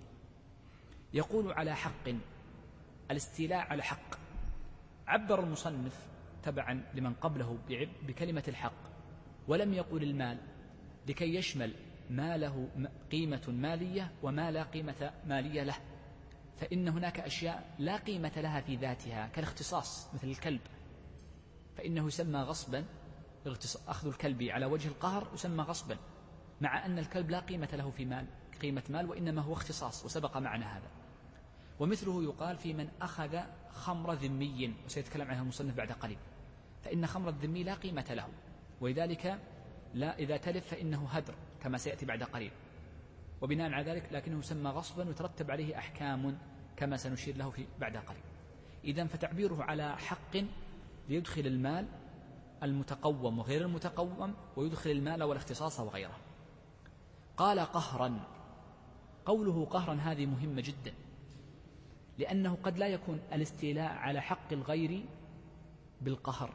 يقول على حق، الاستيلاء على حق. عبر المصنف تبعا لمن قبله بكلمة الحق، ولم يقل المال لكي يشمل ما له قيمة مالية وما لا قيمة مالية له، فإن هناك أشياء لا قيمة لها في ذاتها كالاختصاص مثل الكلب، فإنه يسمى غصبا، أخذ الكلب على وجه القهر يسمى غصبا، مع أن الكلب لا قيمة له في مال قيمة مال، وإنما هو اختصاص، وسبق معنا هذا. ومثله يقال في من أخذ خمر ذمي، وسيتكلم عنها المصنف بعد قليل، فإن خمر الذمي لا قيمة له، ولذلك لا إذا تلف فإنه هدر كما سيأتي بعد قليل. وبناء على ذلك لكنه يسمى غصبا وترتب عليه أحكام كما سنشير له في بعد قليل. إذن فتعبيره على حق ليدخل المال المتقوم وغير المتقوم، ويدخل المال والاختصاص وغيره. قال قهرا. قوله قهرا هذه مهمة جدا، لأنه قد لا يكون الاستيلاء على حق الغير بالقهر.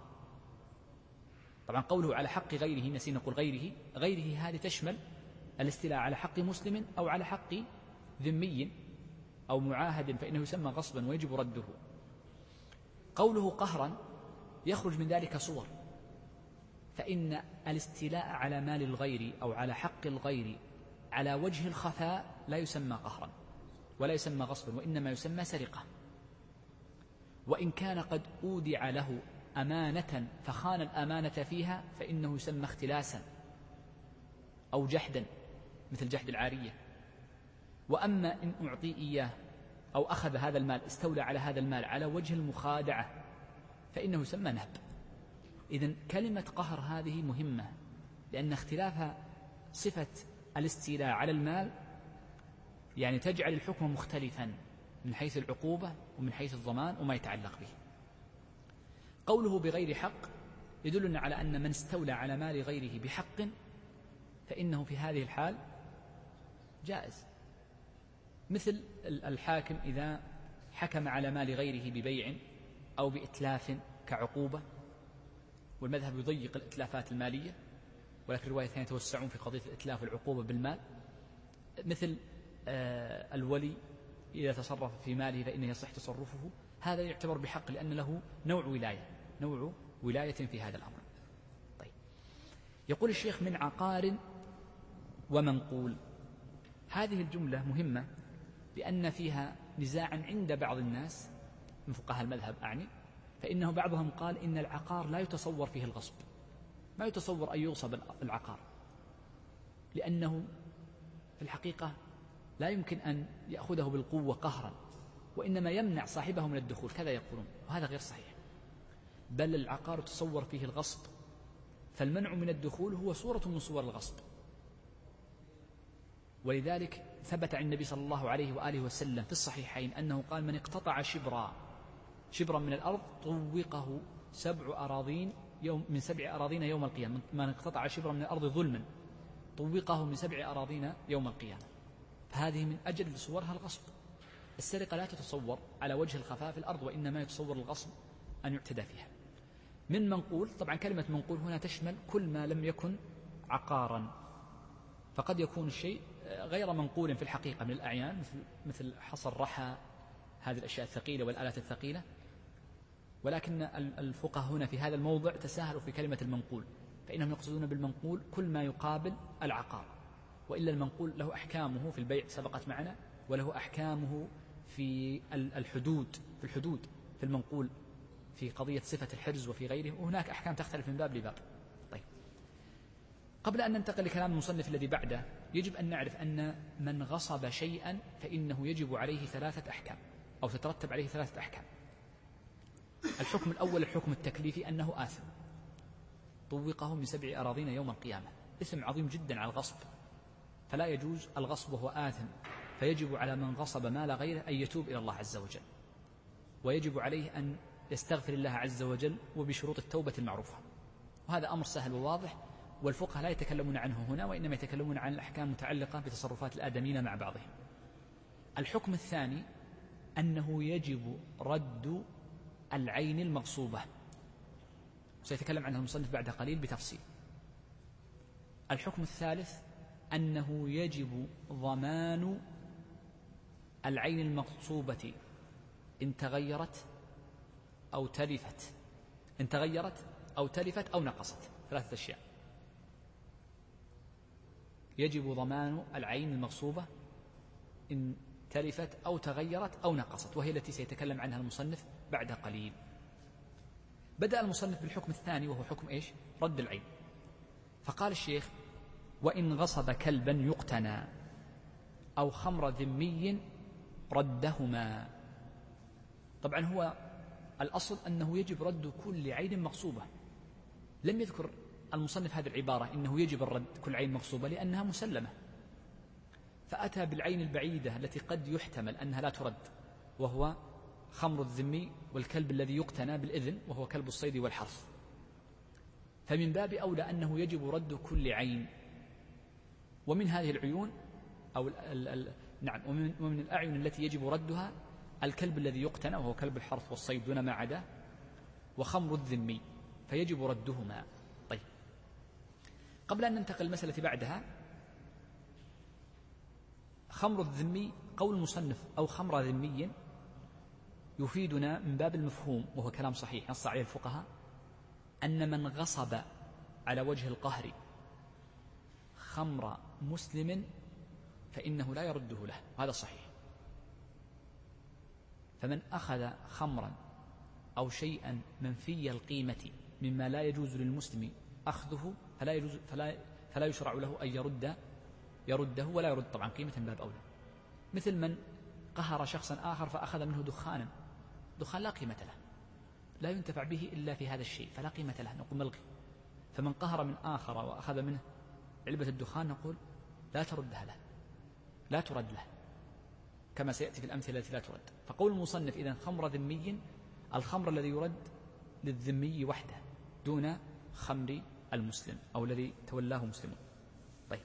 طبعا قوله على حق غيره، نسينا نقول غيره، غيره هذه تشمل الاستيلاء على حق مسلم أو على حق ذمي أو معاهد، فإنه يسمى غصبا ويجب رده. قوله قهرا يخرج من ذلك صور، فإن الاستيلاء على مال الغير أو على حق الغير على وجه الخفاء لا يسمى قهرا ولا يسمى غصبا، وإنما يسمى سرقة. وإن كان قد أودع له أمانة فخان الأمانة فيها فإنه يسمى اختلاسا أو جحدا، مثل جحد العارية. وأما إن أعطي إياه أو أخذ هذا المال، استولى على هذا المال على وجه المخادعة، فإنه يسمى نهب. إذن كلمة قهر هذه مهمة، لأن اختلاف صفة الاستيلاء على المال يعني تجعل الحكم مختلفا من حيث العقوبة ومن حيث الضمان وما يتعلق به. قوله بغير حق يدلنا على أن من استولى على مال غيره بحق فإنه في هذه الحال جائز، مثل الحاكم إذا حكم على مال غيره ببيع أو بإتلاف كعقوبة، والمذهب يضيق الإتلافات المالية، ولكن روايتين يتوسعون في قضية الإتلاف والعقوبة بالمال، مثل آه الولي إذا تصرف في ماله فإنه يصح تصرفه، هذا يعتبر بحق لأن له نوع ولاية نوع ولاية في هذا الأمر. طيب، يقول الشيخ من عقار ومنقول. هذه الجملة مهمة لأن فيها نزاعا عند بعض الناس من فقهاء المذهب أعني، فإنه بعضهم قال إن العقار لا يتصور فيه الغصب، ما يتصور أن يغصب العقار، لأنه في الحقيقة لا يمكن أن يأخذه بالقوة قهرا، وإنما يمنع صاحبه من الدخول، كذا يقولون، وهذا غير صحيح. بل العقار تصور فيه الغصب، فالمنع من الدخول هو صورة من صور الغصب. ولذلك ثبت عن النبي صلى الله عليه وآله وسلم في الصحيحين أنه قال من اقتطع شبرا شبرا من الأرض طوقه سبع أراضين يوم من سبع أراضين يوم القيامة. من اقتطع شبرا من الأرض ظلما طوقه من سبع أراضين يوم القيامة. فهذه من أجل صورها الغصب. السرقة لا تتصور على وجه الخفاء في الأرض، وإنما يتصور الغصب أن يعتدى فيها. من منقول، طبعا كلمة منقول هنا تشمل كل ما لم يكن عقارا، فقد يكون الشيء غير منقول في الحقيقة من الأعيان، مثل مثل حصى الرحى، هذه الأشياء الثقيلة والآلات الثقيلة، ولكن الفقهاء هنا في هذا الموضع تساهلوا في كلمة المنقول، فإنهم يقصدون بالمنقول كل ما يقابل العقار، وإلا المنقول له أحكامه في البيع سبقت معنا، وله أحكامه في الحدود في الحدود في المنقول في قضية صفة الحرز وفي غيره، وهناك أحكام تختلف من باب لباب. طيب، قبل أن ننتقل لكلام المصنف الذي بعده، يجب أن نعرف أن من غصب شيئا فإنه يجب عليه ثلاثة أحكام، أو تترتب عليه ثلاثة أحكام. الحكم الأول الحكم التكليفي أنه آثم، طوقه من سبع أراضين يوم القيامة، اسم عظيم جدا على الغصب، فلا يجوز الغصب وهو آثم، فيجب على من غصب مال غيره أن يتوب إلى الله عز وجل، ويجب عليه أن يستغفر الله عز وجل وبشروط التوبة المعروفة، وهذا أمر سهل وواضح، والفقهاء لا يتكلمون عنه هنا، وإنما يتكلمون عن الأحكام المتعلقة بتصرفات الآدميين مع بعضهم. الحكم الثاني أنه يجب رد العين المغصوبة، سيتكلم عنها المصنف بعد قليل بتفصيل. الحكم الثالث أنه يجب ضمان العين المغصوبة إن تغيرت أو تلفت إن تغيرت أو تلفت أو نقصت، ثلاثة أشياء. يجب ضمان العين المغصوبة إن تلفت أو تغيرت أو نقصت، وهي التي سيتكلم عنها المصنف بعد قليل. بدأ المصنف بالحكم الثاني وهو حكم إيش؟ رد العين. فقال الشيخ: وإن غصب كلبا يقتنى أو خمر ذمي ردهما. طبعا هو الأصل أنه يجب رد كل عين مغصوبة، لم يذكر المصنف هذه العبارة إنه يجب الرد كل عين مغصوبة لأنها مسلمة، فأتى بالعين البعيدة التي قد يحتمل أنها لا ترد، وهو خمر الذمي والكلب الذي يقتنى بالإذن وهو كلب الصيد والحرث. فمن باب أولى أنه يجب رد كل عين. ومن هذه العيون أو ال ال ال نعم ومن, ومن الأعين التي يجب ردها الكلب الذي يقتنى وهو كلب الحرث والصيد دون ما عدا، وخمر الذمي، فيجب ردهما. طيب، قبل أن ننتقل المسألة بعدها، خمر الذمي قول المصنف أو خمر ذمي يفيدنا من باب المفهوم، وهو كلام صحيح نص عليه الفقهاء، أن من غصب على وجه القهر خمر مسلم فإنه لا يرده له، وهذا صحيح. فمن أخذ خمرا أو شيئا منفي القيمة مما لا يجوز للمسلم أخذه فلا, يجوز فلا, فلا يشرع له أن يرد يرده ولا يرد طبعا قيمة من باب أولى. مثل من قهر شخصا آخر فأخذ منه دخانا، دخان لا قيمة له، لا ينتفع به إلا في هذا الشيء فلا قيمة له، نقول ملغي. فمن قهر من آخر وأخذ منه علبة الدخان نقول لا تردها له، لا ترد له، كما سيأتي في الأمثلة التي لا ترد. فقول المصنف إذن خمر ذمي الخمر الذي يرد للذمي وحده دون خمر المسلم أو الذي تولاه مسلمون. طيب،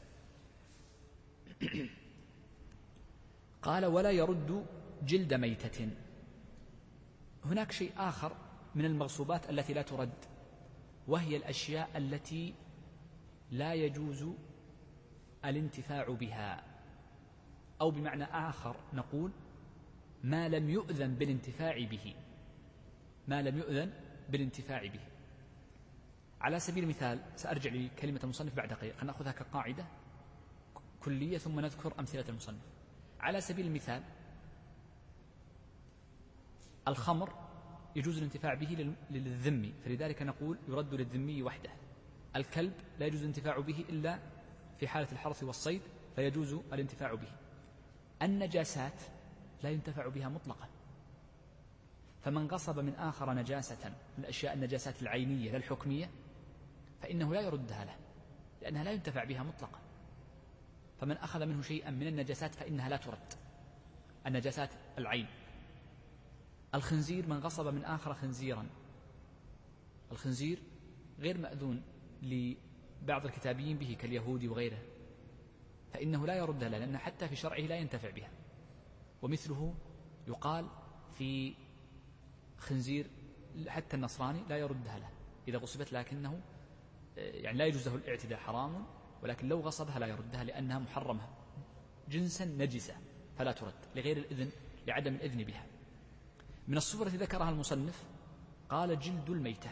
قال ولا يرد جلد ميتة. هناك شيء آخر من المغصوبات التي لا ترد، وهي الأشياء التي لا يجوز الانتفاع بها، أو بمعنى آخر نقول ما لم يؤذن بالانتفاع به، ما لم يؤذن بالانتفاع به. على سبيل المثال، سأرجع لكلمة المصنف بعد دقيقة، نأخذها كقاعدة كلية ثم نذكر أمثلة المصنف. على سبيل المثال، الخمر يجوز الانتفاع به للذمي، فلذلك نقول يرد للذمي وحده. الكلب لا يجوز الانتفاع به إلا في حالة الحرث والصيد فيجوز الانتفاع به. النجاسات لا ينتفع بها مطلقا، فمن غصب من آخر نجاسة من الأشياء النجاسات العينية لا الحكمية فإنه لا يردها له، لأنها لا ينتفع بها مطلقا. فمن أخذ منه شيئا من النجاسات فإنها لا ترد، النجاسات العين. الخنزير من غصب من آخر خنزيرا، الخنزير غير مأذون لبعض الكتابيين به كاليهود وغيره، فإنه لا يردها له، لأن حتى في شرعه لا ينتفع بها. ومثله يقال في خنزير حتى النصراني لا يردها له إذا غصبت، لكنه يعني لا يجوز له الاعتداء، حرام، ولكن لو غصبها لا يردها لأنها محرمة جنسا نجسة فلا ترد لغير الإذن، لعدم الإذن بها. من الصور التي ذكرها المصنف قال جلد الميتة.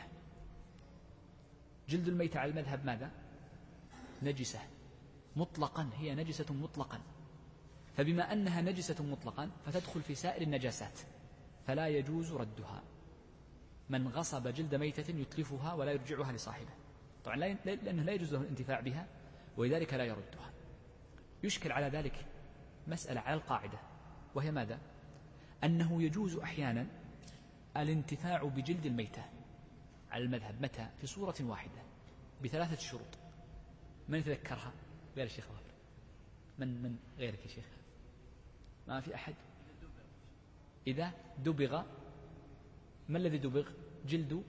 جلد الميتة على المذهب ماذا؟ نجسة مطلقا، هي نجسة مطلقا، فبما أنها نجسة مطلقا فتدخل في سائر النجاسات فلا يجوز ردها. من غصب جلد ميتة يتلفها ولا يرجعها لصاحبه، طبعا لأنه لا يجوز له الانتفاع بها ولذلك لا يردها. يشكل على ذلك مسألة على القاعدة، وهي ماذا؟ أنه يجوز أحيانا الانتفاع بجلد الميتة على المذهب، متى؟ في صورة واحدة بثلاثة شروط. من يتذكرها غير الشيخ غافر؟ من من غيرك يا شيخ؟ ما في أحد؟ إذا دبغ، ما الذي دبغ؟ جلد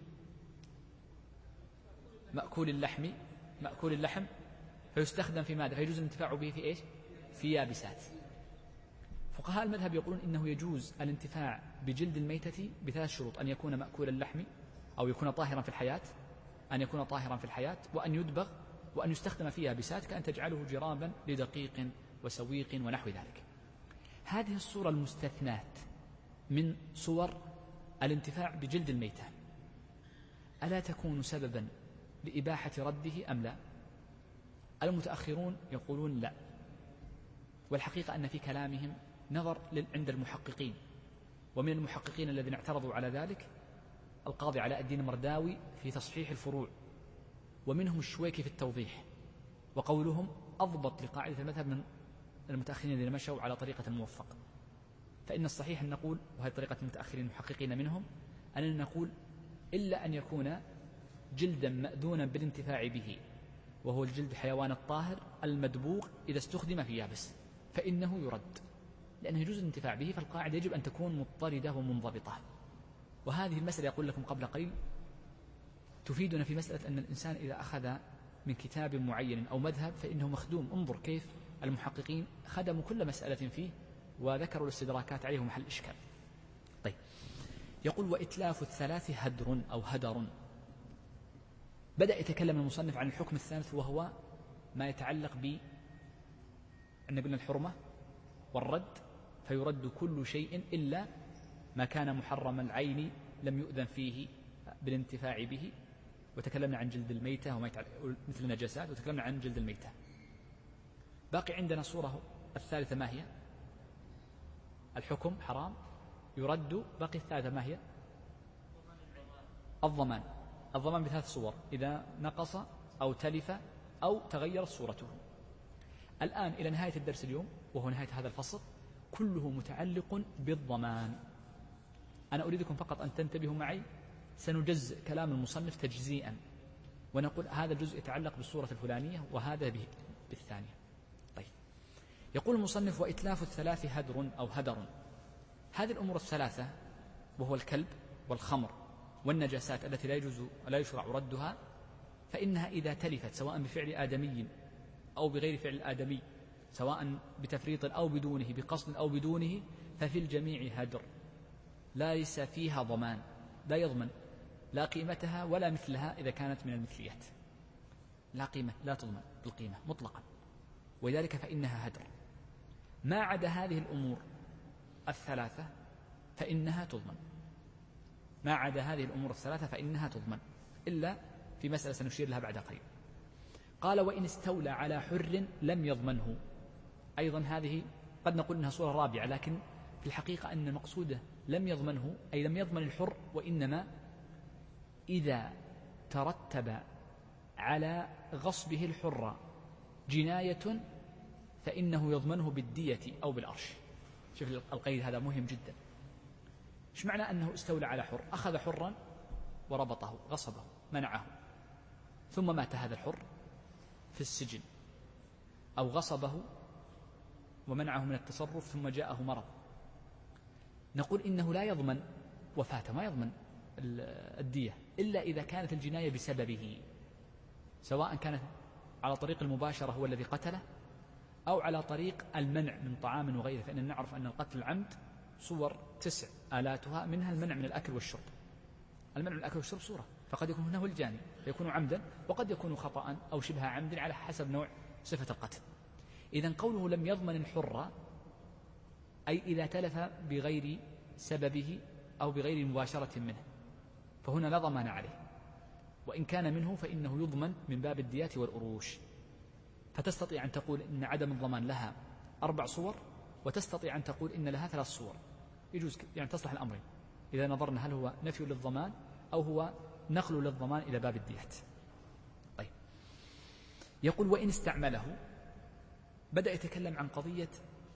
مأكول اللحم، مأكول اللحم، فيستخدم في ماذا؟ فيجوز الانتفاع به في إيش؟ في يابسات. فقهاء المذهب يقولون إنه يجوز الانتفاع بجلد الميتة بثلاث شروط: أن يكون مأكول اللحم، أو يكون طاهرا في الحياة، أن يكون طاهرا في الحياة، وأن يدبغ، وأن يستخدم في يابسات كأن تجعله جرابا لدقيق وسويق ونحو ذلك. هذه الصورة المستثنات من صور الانتفاع بجلد الميتة ألا تكون سببا لإباحة رده أم لا؟ المتأخرون يقولون لا، والحقيقة أن في كلامهم نظر عند المحققين، ومن المحققين الذين اعترضوا على ذلك القاضي علاء الدين المرداوي في تصحيح الفروع، ومنهم الشويكي في التوضيح. وقولهم أضبط لقاعدة المذهب من المتأخرين الذين مشوا على طريقة الموفق. فإن الصحيح أن نقول، وهي طريقة المتأخرين المحققين منهم، أننا نقول إلا أن يكون جلدا مأذونا بالانتفاع به، وهو الجلد حيوان الطاهر المدبوغ إذا استخدم في يابس، فإنه يرد، لأنه يجوز الانتفاع به، فالقاعدة يجب أن تكون مضطردة ومنضبطة. وهذه المسألة يقول لكم قبل قليل تفيدنا في مسألة أن الإنسان إذا أخذ من كتاب معين أو مذهب فإنه مخدوم. انظر كيف المحققين خدموا كل مسألة فيه وذكروا الاستدراكات عليه محل إشكال. طيب، يقول وإتلاف الثلاث هدر أو هدر. بدأ يتكلم المصنف عن الحكم الثالث، وهو ما يتعلق ب أن قلنا الحرمة والرد، فيرد كل شيء إلا ما كان محرم العين لم يؤذن فيه بالانتفاع به. وتكلمنا عن جلد الميتة وما مثل النجاسات، وتكلمنا عن جلد الميتة. باقي عندنا صورة الثالثة، ما هي؟ الحكم حرام يرد. باقي الثالثة ما هي؟ الضمان. الضمان بثلاث صور: إذا نقص أو تلف أو تغيرت صورته. الآن إلى نهاية الدرس اليوم، وهو نهاية هذا الفصل، كله متعلق بالضمان. أنا أريدكم فقط أن تنتبهوا معي، سنجزء كلام المصنف تجزيئا، ونقول هذا الجزء يتعلق بالصورة الفلانية وهذا به بالثانية. طيب، يقول المصنف وإتلاف الثلاث هدر أو هدر. هذه الأمور الثلاثة، وهو الكلب والخمر والنجاسات التي لا يجوز لا يشرع ردها، فإنها إذا تلفت سواء بفعل آدمي أو بغير فعل الآدمي، سواء بتفريط أو بدونه، بقصد أو بدونه، ففي الجميع هدر، ليس فيها ضمان، لا يضمن لا قيمتها ولا مثلها إذا كانت من المثليات، لا قيمة، لا تضمن بالقيمة مطلقا، ولذلك فإنها هدر. ما عدا هذه الأمور الثلاثة فإنها تضمن، ما عدا هذه الأمور الثلاثة فإنها تضمن، إلا في مسألة سنشير لها بعد قليل. قال وإن استولى على حر لم يضمنه. أيضا هذه قد نقول أنها صورة رابعة، لكن في الحقيقة أن مقصوده لم يضمنه أي لم يضمن الحر، وإنما إذا ترتب على غصبه الحر جناية فإنه يضمنه بالدية أو بالأرش. شوف القيد هذا مهم جدا. إيش معنى أنه استولى على حر؟ أخذ حرا وربطه، غصبه، منعه، ثم مات هذا الحر في السجن، أو غصبه ومنعه من التصرف ثم جاءه مرض، نقول إنه لا يضمن وفاته، ما يضمن الدية إلا إذا كانت الجناية بسببه، سواء كانت على طريق المباشرة هو الذي قتله، أو على طريق المنع من طعام وغيره. فإننا نعرف أن القتل العمد صور تسع آلاتها، منها المنع من الأكل والشرب. المنع من الأكل والشرب صورة، فقد يكون هنا هو الجاني فيكون عمدا، وقد يكون خطأ أو شبه عمد على حسب نوع صفة القتل. إذن قوله لم يضمن الحر أي إذا تلف بغير سببه أو بغير مباشرة منه، فهنا لا ضمان عليه، وإن كان منه فإنه يضمن من باب الديات والأروش. فتستطيع أن تقول إن عدم الضمان لها أربع صور، وتستطيع أن تقول إن لها ثلاث صور، يجوز يعني تصلح الأمرين إذا نظرنا هل هو نفي للضمان أو هو نقل للضمان إلى باب الديات. طيب، يقول وإن استعمله. بدأ يتكلم عن قضية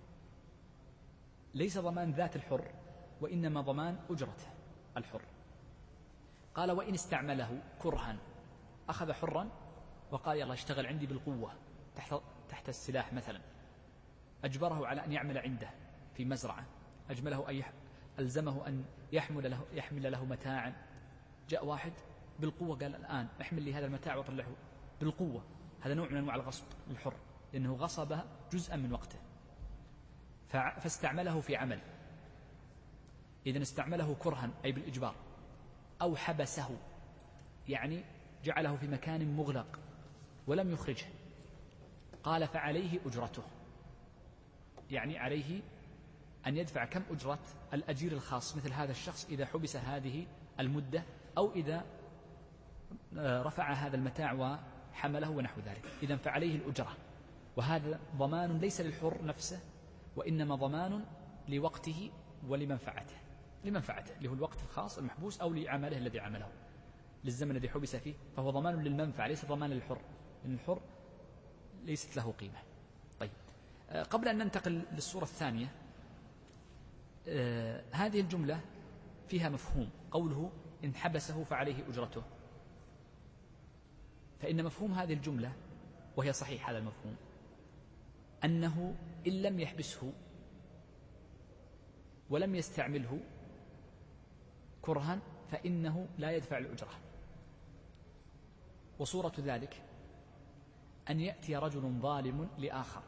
ليس ضمان ذات الحر، وإنما ضمان أجرته الحر. قال وإن استعمله كرها، أخذ حرا وقال يلا اشتغل عندي بالقوة تحت, تحت السلاح مثلا، أجبره على أن يعمل عنده في مزرعة، أجمله أن ألزمه أن يحمل له, يحمل له متاعا. جاء واحد بالقوة قال الآن احمل لي هذا المتاع وطلعه بالقوة، هذا نوع من أنواع الغصب للحر، لأنه غصب جزءا من وقته فاستعمله في عمل. إذن استعمله كرها أي بالإجبار، أو حبسه يعني جعله في مكان مغلق ولم يخرجه، قال فعليه أجرته، يعني عليه أن يدفع كم أجرة الأجير الخاص مثل هذا الشخص إذا حبس هذه المدة، أو إذا رفع هذا المتاع وحمله ونحو ذلك. إذن فعليه الأجرة، وهذا ضمان ليس للحر نفسه، وإنما ضمان لوقته ولمنفعته، لمنفعته اللي هو الوقت الخاص المحبوس، أو لعمله الذي عمله للزمن الذي حبس فيه، فهو ضمان للمنفعة ليس ضمان للحر، لأن الحر ليست له قيمة. طيب، قبل أن ننتقل للصورة الثانية، آه هذه الجملة فيها مفهوم، قوله إن حبسه فعليه أجرته، فإن مفهوم هذه الجملة، وهي صحيح هذا المفهوم، أنه إن لم يحبسه ولم يستعمله كرها فإنه لا يدفع الأجرة. وصورة ذلك أن يأتي رجل ظالم لآخر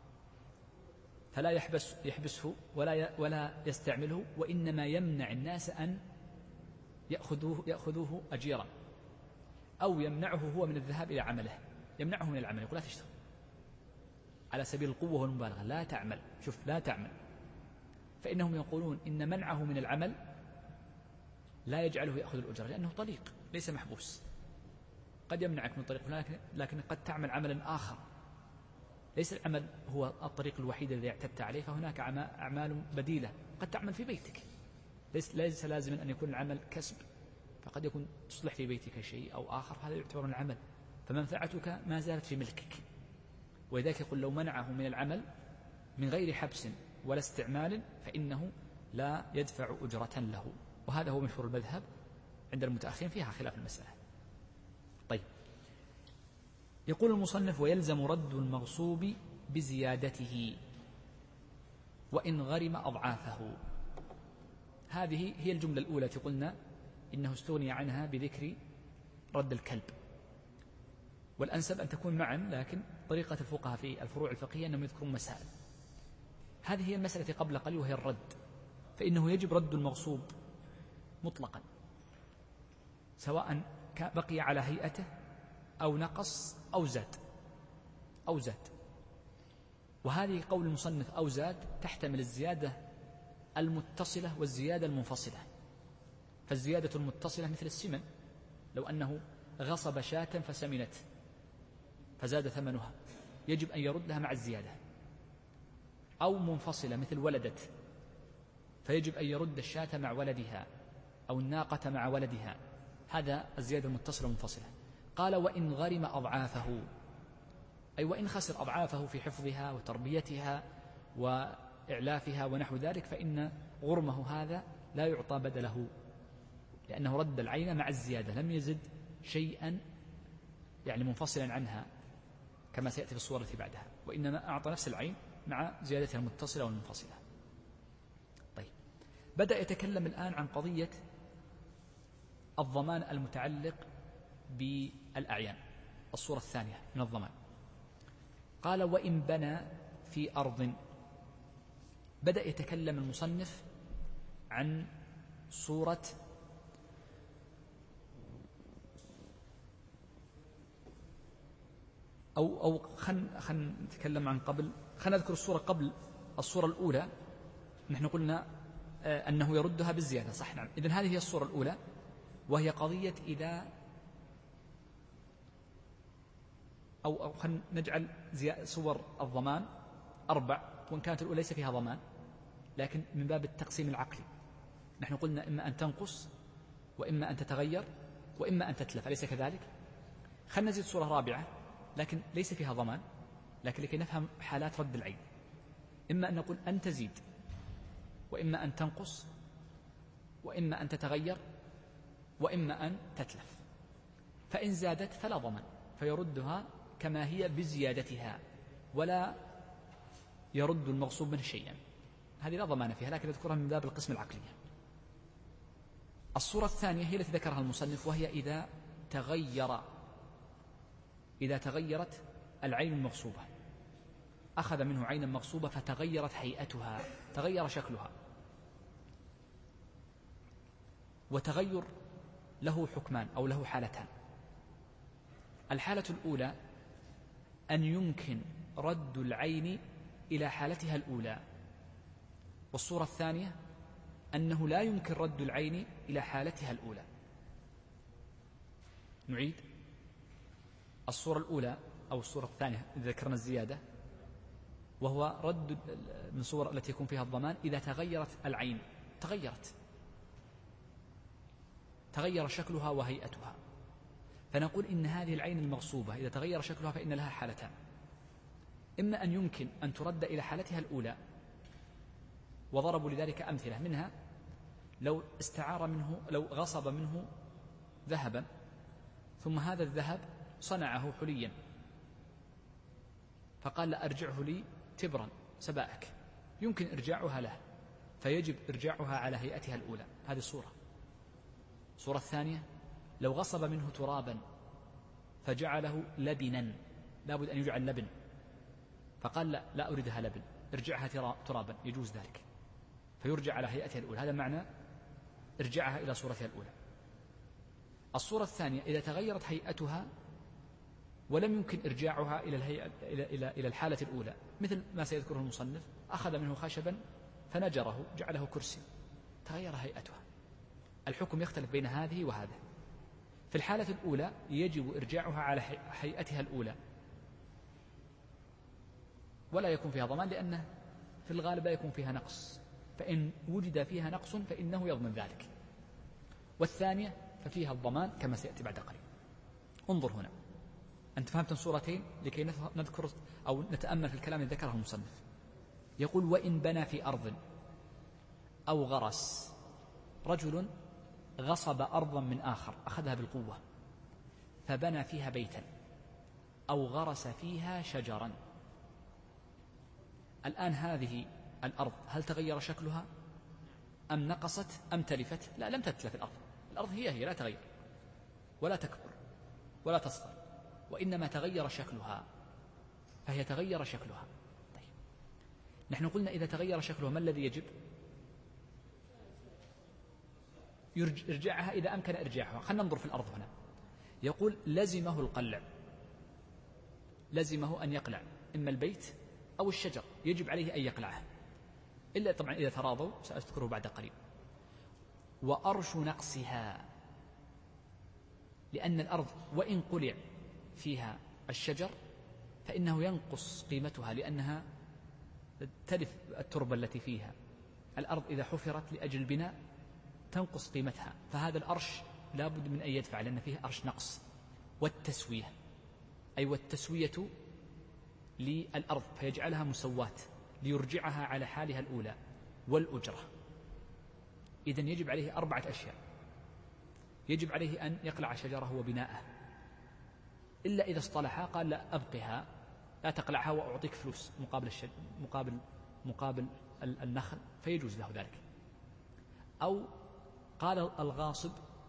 فلا يحبس يحبسه ولا ولا يستعمله، وإنما يمنع الناس أن يأخذوه يأخذوه أجيرا، أو يمنعه هو من الذهاب إلى عمله، يمنعه من العمل، يقول لا تشتغل على سبيل القوة والمبالغة، لا تعمل، شوف لا تعمل. فإنهم يقولون إن منعه من العمل لا يجعله يأخذ الأجرة، لأنه طليق ليس محبوس. قد يمنعك من طريق لكن, لكن قد تعمل عملا آخر، ليس العمل هو الطريق الوحيد الذي اعتدت عليه، فهناك أعمال بديلة قد تعمل في بيتك، ليس, ليس لازم أن يكون العمل كسب، فقد يكون تصلح في بيتك شيء أو آخر، هذا يعتبر من العمل، فمنفعتك ما زالت في ملكك. ولذلك يقول لو منعه من العمل من غير حبس ولا استعمال فإنه لا يدفع أجرة له. وهذا هو مشهور المذهب عند المتأخرين، فيها خلاف المسألة. طيب، يقول المصنف: ويلزم رد المغصوب بزيادته وإن غرم أضعافه. هذه هي الجملة الأولى التي قلنا إنه استغني عنها بذكر رد الكلب، والأنسب أن تكون معا، لكن طريقة الفقهاء في الفروع الفقهية أنهم يذكرون مسائل. هذه هي المسألة التي قبل قليل وهي الرد، فإنه يجب رد المغصوب مطلقا، سواء بقي على هيئته أو نقص أو زاد أو زاد. وهذه قول المصنف أو زاد تحتمل الزيادة المتصلة والزيادة المنفصلة. فالزيادة المتصلة مثل السمن، لو أنه غصب شاة فسمنت فزاد ثمنها يجب أن يردها مع الزيادة، أو منفصلة مثل ولدت فيجب أن يرد الشاة مع ولدها أو الناقة مع ولدها، هذا الزيادة المتصلة المنفصلة. قال: وإن غرم أضعافه، أي وإن خسر أضعافه في حفظها وتربيتها وإعلافها ونحو ذلك، فإن غرمه هذا لا يعطى بدله، لأنه رد العين مع الزيادة، لم يزد شيئا يعني منفصلا عنها كما سيأتي في الصورة التي بعدها، وإنما أعطى نفس العين مع زيادتها المتصلة والمنفصلة. طيب، بدأ يتكلم الآن عن قضية الضمان المتعلق بالأعيان، الصورة الثانية من الضمان. قال: وإن بنى في أرض. بدأ يتكلم المصنف عن صورة أو أو خن خن نتكلم عن قبل خن نذكر الصورة قبل الصورة الأولى. نحن قلنا أنه يردها بالزيادة، صح؟ نعم. إذن هذه هي الصورة الأولى، وهي قضية إذا أو أو خن نجعل صور الضمان أربع، وإن كانت الأولى ليس فيها ضمان لكن من باب التقسيم العقلي. نحن قلنا إما أن تنقص وإما أن تتغير وإما أن تتلف، أليس كذلك؟ خلنا نزيد صورة رابعة لكن ليس فيها ضمان، لكن لكي نفهم حالات رد العين، إما أن نقول أن تزيد وإما أن تنقص وإما أن تتغير وإما أن تتلف. فإن زادت فلا ضمان، فيردها كما هي بزيادتها ولا يرد المغصوب منه شيئا، هذه لا ضمان فيها، لكن نذكرها من باب القسم العقلية. الصورة الثانية هي التي ذكرها المصنف، وهي إذا تغير إذا تغيرت العين المغصوبة، أخذ منه عينا مغصوبة فتغيرت هيئتها، تغير شكلها. وتغير له حكمان أو له حالتان. الحالة الأولى أن يمكن رد العين إلى حالتها الأولى، والصورة الثانية أنه لا يمكن رد العين إلى حالتها الأولى. نعيد الصورة الأولى أو الصورة الثانية إذا ذكرنا الزيادة، وهو رد من صور التي يكون فيها الضمان إذا تغيرت العين، تغيرت تغير شكلها وهيئتها، فنقول إن هذه العين المغصوبة إذا تغير شكلها فإن لها حالتان: إما أن يمكن أن ترد إلى حالتها الأولى، وضربوا لذلك أمثلة، منها لو استعار منه لو غصب منه ذهبا ثم هذا الذهب صنعه حليا فقال: لا أرجعه لي تبرا سبائك يمكن إرجاعها له، فيجب إرجاعها على هيئتها الأولى. هذه الصورة. الصورة الثانية لو غصب منه ترابا فجعله لبنا، لابد أن يجعل لبن، فقال لا, لا أريدها لبن، ارجعها ترابا، يجوز ذلك، فيرجع على هيئتها الأولى. هذا معنى ارجعها إلى صورتها الأولى. الصورة الثانية إذا تغيرت هيئتها ولم يمكن إرجاعها إلى, الهيئة إلى, إلى, إلى الحالة الأولى، مثل ما سيذكره المصنف، أخذ منه خشبا فنجره جعله كرسي، تغير هيئتها، الحكم يختلف بين هذه وهذه. في الحالة الأولى يجب إرجاعها على هيئتها الأولى ولا يكون فيها ضمان، لأنه في الغالب لا يكون فيها نقص، فإن وجد فيها نقص فإنه يضمن ذلك. والثانية ففيها الضمان كما سيأتي بعد قليل. انظر هنا، أنت فهمت صورتين لكي نذكر أو نتأمل في الكلام الذي ذكره المصنف. يقول وإن بنى في أرض أو غرس، رجل غصب أرضا من آخر أخذها بالقوة فبنى فيها بيتا أو غرس فيها شجرا. الآن هذه الأرض هل تغير شكلها أم نقصت أم تلفت؟ لا، لم تتلف الأرض، الأرض هي هي لا تغير ولا تكبر ولا تصغر، وإنما تغير شكلها، فهي تغير شكلها. طيب، نحن قلنا إذا تغير شكلها ما الذي يجب؟ يرجعها إذا أمكن إرجاعها. خلينا ننظر في الأرض هنا. يقول لزمه القلع، لزمه أن يقلع إما البيت أو الشجر، يجب عليه أن يقلعه، إلا طبعا إذا تراضوا، سأذكره بعد قليل. وأرش نقصها، لأن الأرض وإن قلع فيها الشجر فإنه ينقص قيمتها، لأنها تلف التربة التي فيها. الأرض إذا حفرت لأجل البناء تنقص قيمتها، فهذا الأرش لا بد من أن يدفع لأن فيه أرش نقص. والتسوية، أي والتسوية للأرض فيجعلها مسواة ليرجعها على حالها الأولى. والأجرة، إذن يجب عليه أربعة أشياء. يجب عليه أن يقلع شجره وبناءه، إلا إذا اصطلحا قال لا أبقها، لا تقلعها وأعطيك فلوس مقابل الشج... مقابل مقابل النخل، فيجوز له ذلك. أو قال الغاصب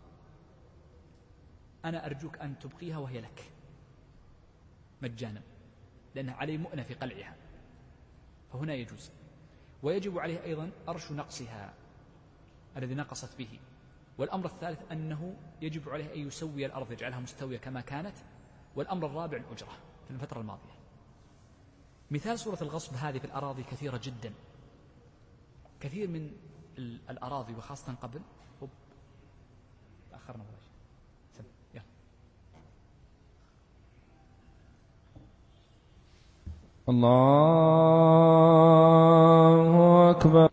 أنا أرجوك أن تبقيها وهي لك مجانا، لأنه عليه مؤنة في قلعها، فهنا يجوز. ويجب عليه أيضا أرش نقصها الذي نقصت به. والأمر الثالث أنه يجب عليه أن يسوي الأرض، يجعلها مستوية كما كانت. والأمر الرابع الأجرة في الفترة الماضية. مثال صورة الغصب هذه في الأراضي كثيرة جدا، كثير من الأراضي وخاصة قبل أخرنا ولا شيء. يلا. الله أكبر.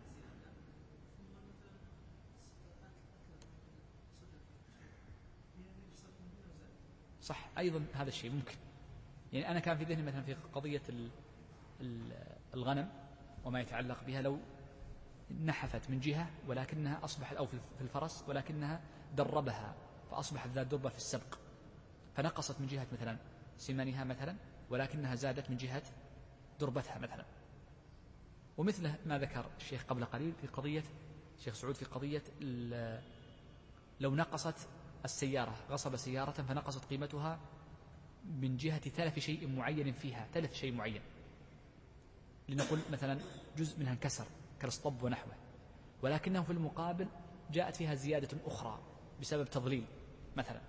صح، أيضا هذا الشيء ممكن. يعني أنا كان في ذهني مثلا في قضية الغنم وما يتعلق بها، لو نحفت من جهة ولكنها أصبحت، أو في الفرس ولكنها دربها فأصبحت ذات دربة في السبق، فنقصت من جهة مثلا سمنها مثلا، ولكنها زادت من جهة دربتها مثلا. ومثل ما ذكر الشيخ قبل قليل في قضية الشيخ سعود في قضية لو نقصت السيارة، غصب سيارة فنقصت قيمتها من جهة تلف شيء معين فيها، تلف شيء معين، لنقول مثلا جزء منها انكسر كالاسطب ونحوه، ولكنه في المقابل جاءت فيها زيادة أخرى بسبب تضليل مثلا،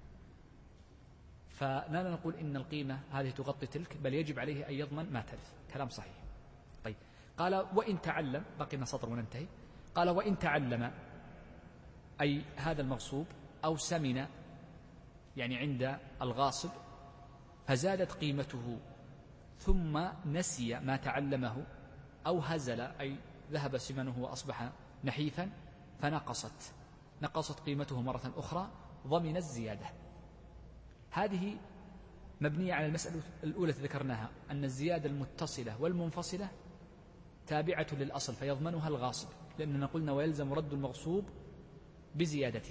فلا نقول إن القيمة هذه تغطي تلك، بل يجب عليه أن يضمن ما تلف. كلام صحيح. طيب، قال وإن تعلم، بقينا سطر وننتهي. قال وإن تعلم، أي هذا المغصوب، أو سمن يعني عند الغاصب فزادت قيمته ثم نسي ما تعلمه، أو هزل أي ذهب سمنه وأصبح نحيفا فنقصت نقصت قيمته مرة أخرى، ضمن الزيادة. هذه مبنية على المسألة الأولى ذكرناها، أن الزيادة المتصلة والمنفصلة تابعة للأصل فيضمنها الغاصب، لأننا قلنا ويلزم رد المغصوب بزيادته،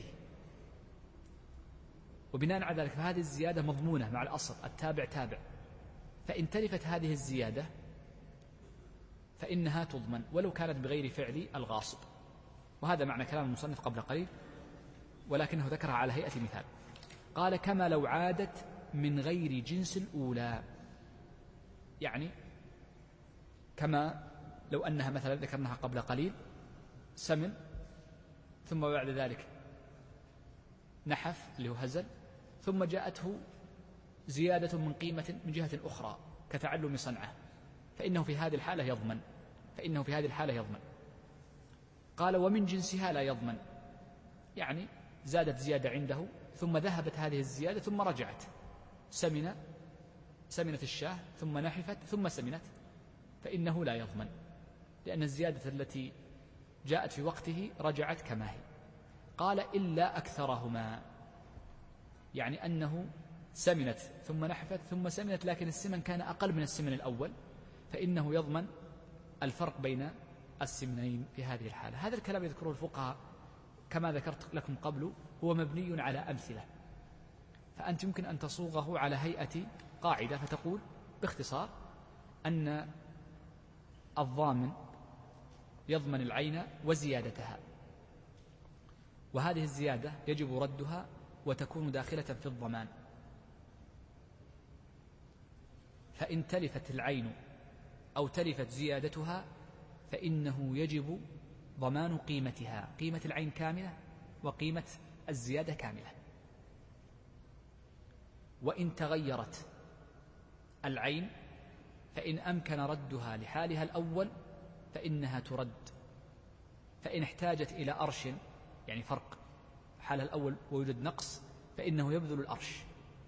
وبناء على ذلك فهذه الزيادة مضمونة مع الأصل، التابع تابع. فإن تلفت هذه الزيادة فإنها تضمن ولو كانت بغير فعل الغاصب. وهذا معنى كلام المصنف قبل قليل، ولكنه ذكرها على هيئة مثال. قال كما لو عادت من غير جنس الأولى، يعني كما لو أنها مثلا ذكرناها قبل قليل سمن ثم بعد ذلك نحف اللي هو هزل، ثم جاءته زيادة من قيمة من جهة أخرى كتعلم صنعة، فإنه في هذه الحالة يضمن فإنه في هذه الحالة يضمن. قال ومن جنسها لا يضمن، يعني زادت زيادة عنده ثم ذهبت هذه الزيادة ثم رجعت، سمن سمنت الشاة ثم نحفت ثم سمنت، فإنه لا يضمن، لأن الزيادة التي جاءت في وقته رجعت كما هي. قال إلا أكثرهما، يعني أنه سمنت ثم نحفت ثم سمنت لكن السمن كان أقل من السمن الأول، فإنه يضمن الفرق بين السمنين في هذه الحالة. هذا الكلام يذكره الفقهاء كما ذكرت لكم قبل هو مبني على أمثلة، فأنت يمكن أن تصوغه على هيئة قاعدة، فتقول باختصار أن الضامن يضمن العين وزيادتها، وهذه الزيادة يجب ردها وتكون داخلة في الضمان، فإن تلفت العين أو تلفت زيادتها فإنه يجب ضمان قيمتها، قيمة العين كاملة وقيمة الزيادة كاملة. وإن تغيرت العين فإن أمكن ردها لحالها الأول فإنها ترد، فإن احتاجت إلى أرش يعني فرق حالها الأول ويوجد نقص فإنه يبذل الأرش،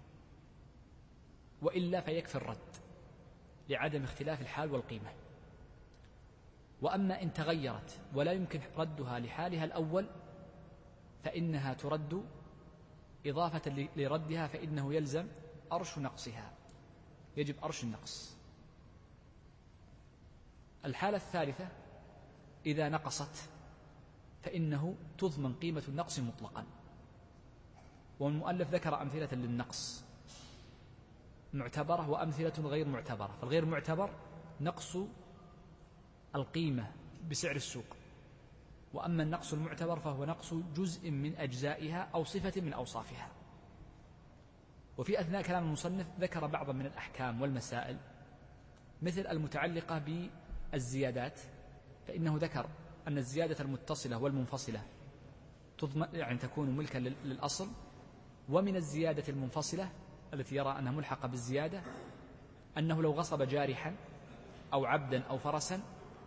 وإلا فيكفي الرد لعدم اختلاف الحال والقيمة. وأما إن تغيرت ولا يمكن ردها لحالها الأول فإنها ترد إضافة لردها، فإنه يلزم أرش نقصها، يجب أرش النقص. الحالة الثالثة إذا نقصت فإنه تضمن قيمة النقص مطلقا، والمؤلف ذكر أمثلة للنقص معتبرة وأمثلة غير معتبرة. فالغير معتبر نقص القيمة بسعر السوق، وأما النقص المعتبر فهو نقص جزء من أجزائها أو صفة من أوصافها. وفي أثناء كلام المصنف ذكر بعضا من الأحكام والمسائل مثل المتعلقة بالزيادات، فإنه ذكر أن الزيادة المتصلة والمنفصلة تضمن يعني تكون ملكا للأصل، ومن الزيادة المنفصلة التي يرى أنها ملحقة بالزيادة أنه لو غصب جارحا أو عبدا أو فرسا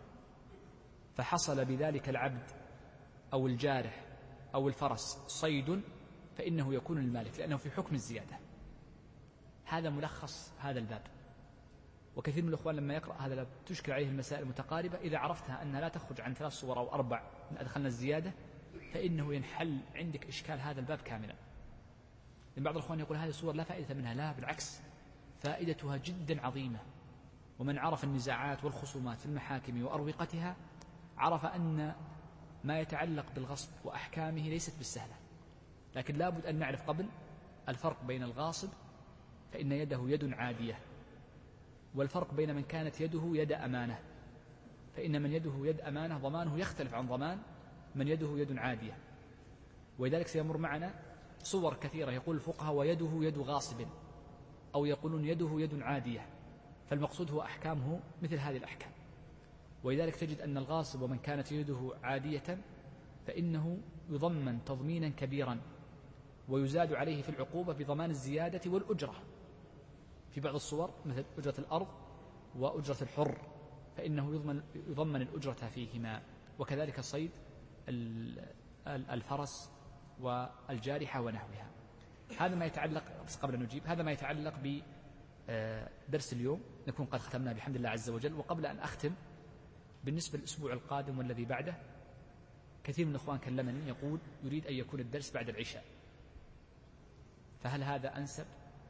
فحصل بذلك العبد أو الجارح أو الفرس صيد فإنه يكون المالك، لأنه في حكم الزيادة. هذا ملخص هذا الباب. وكثير من الأخوان لما يقرأ هذا الباب تشكل عليه المسائل المتقاربة، إذا عرفتها أنها لا تخرج عن ثلاث صور أو أربع من أدخلنا الزيادة فإنه ينحل عندك إشكال هذا الباب كاملا. لأن بعض الأخوان يقول هذه الصور لا فائدة منها، لا بالعكس فائدتها جدا عظيمة. ومن عرف النزاعات والخصومات في المحاكم وأروقتها عرف أن ما يتعلق بالغصب وأحكامه ليست بالسهلة، لكن لا بد أن نعرف قبل الفرق بين الغاصب فإن يده يد عادية، والفرق بين من كانت يده يد أمانة، فإن من يده يد أمانة ضمانه يختلف عن ضمان من يده يد عادية. ولذلك سيمر معنا صور كثيرة يقول الفقهاء ويده يد غاصب، أو يقولون يده يد عادية، فالمقصود هو أحكامه مثل هذه الأحكام. ولذلك تجد أن الغاصب ومن كانت يده عادية فإنه يضمن تضمينا كبيرا، ويزاد عليه في العقوبة بضمان الزيادة والأجرة في بعض الصور مثل أجرة الأرض وأجرة الحر، فإنه يضمن, يضمن الأجرة فيهما. وكذلك صيد الفرس والجارحة ونحوها. هذا ما يتعلق، بس قبل أن نجيب، هذا ما يتعلق بدرس اليوم، نكون قد ختمنا بحمد الله عز وجل. وقبل أن أختم بالنسبة للأسبوع القادم والذي بعده، كثير من الأخوان كلمني يقول يريد أن يكون الدرس بعد العشاء، فهل هذا أنسب؟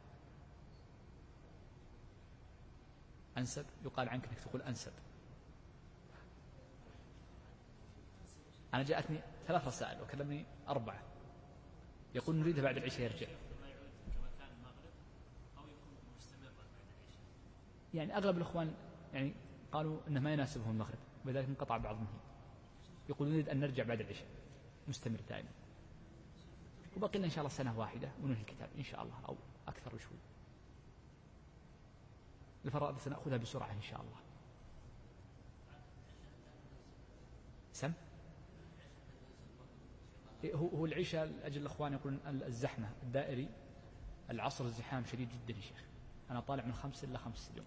أنسب يقال عنك أنك تقول أنسب. أنا جاءتني ثلاث رسائل وكلمني أربعة يقول نريد بعد العشاء يرجع، يعني أغلب الأخوان يعني قالوا إنه ما يناسبهم المغرب، ولذلك انقطع بعضهم. يقولون نريد أن نرجع بعد العشاء، مستمر دائما. وبقي لنا إن شاء الله سنة واحدة وننهي الكتاب إن شاء الله، أو أكثر بشوي. الفرائض سنأخذها بسرعة إن شاء الله. سم هو هو العشاء أجل الأخوان يقولون الزحمة الدائري، العصر الزحام شديد جدا يا شيخ. أنا طالع من خمس إلى خمس اليوم.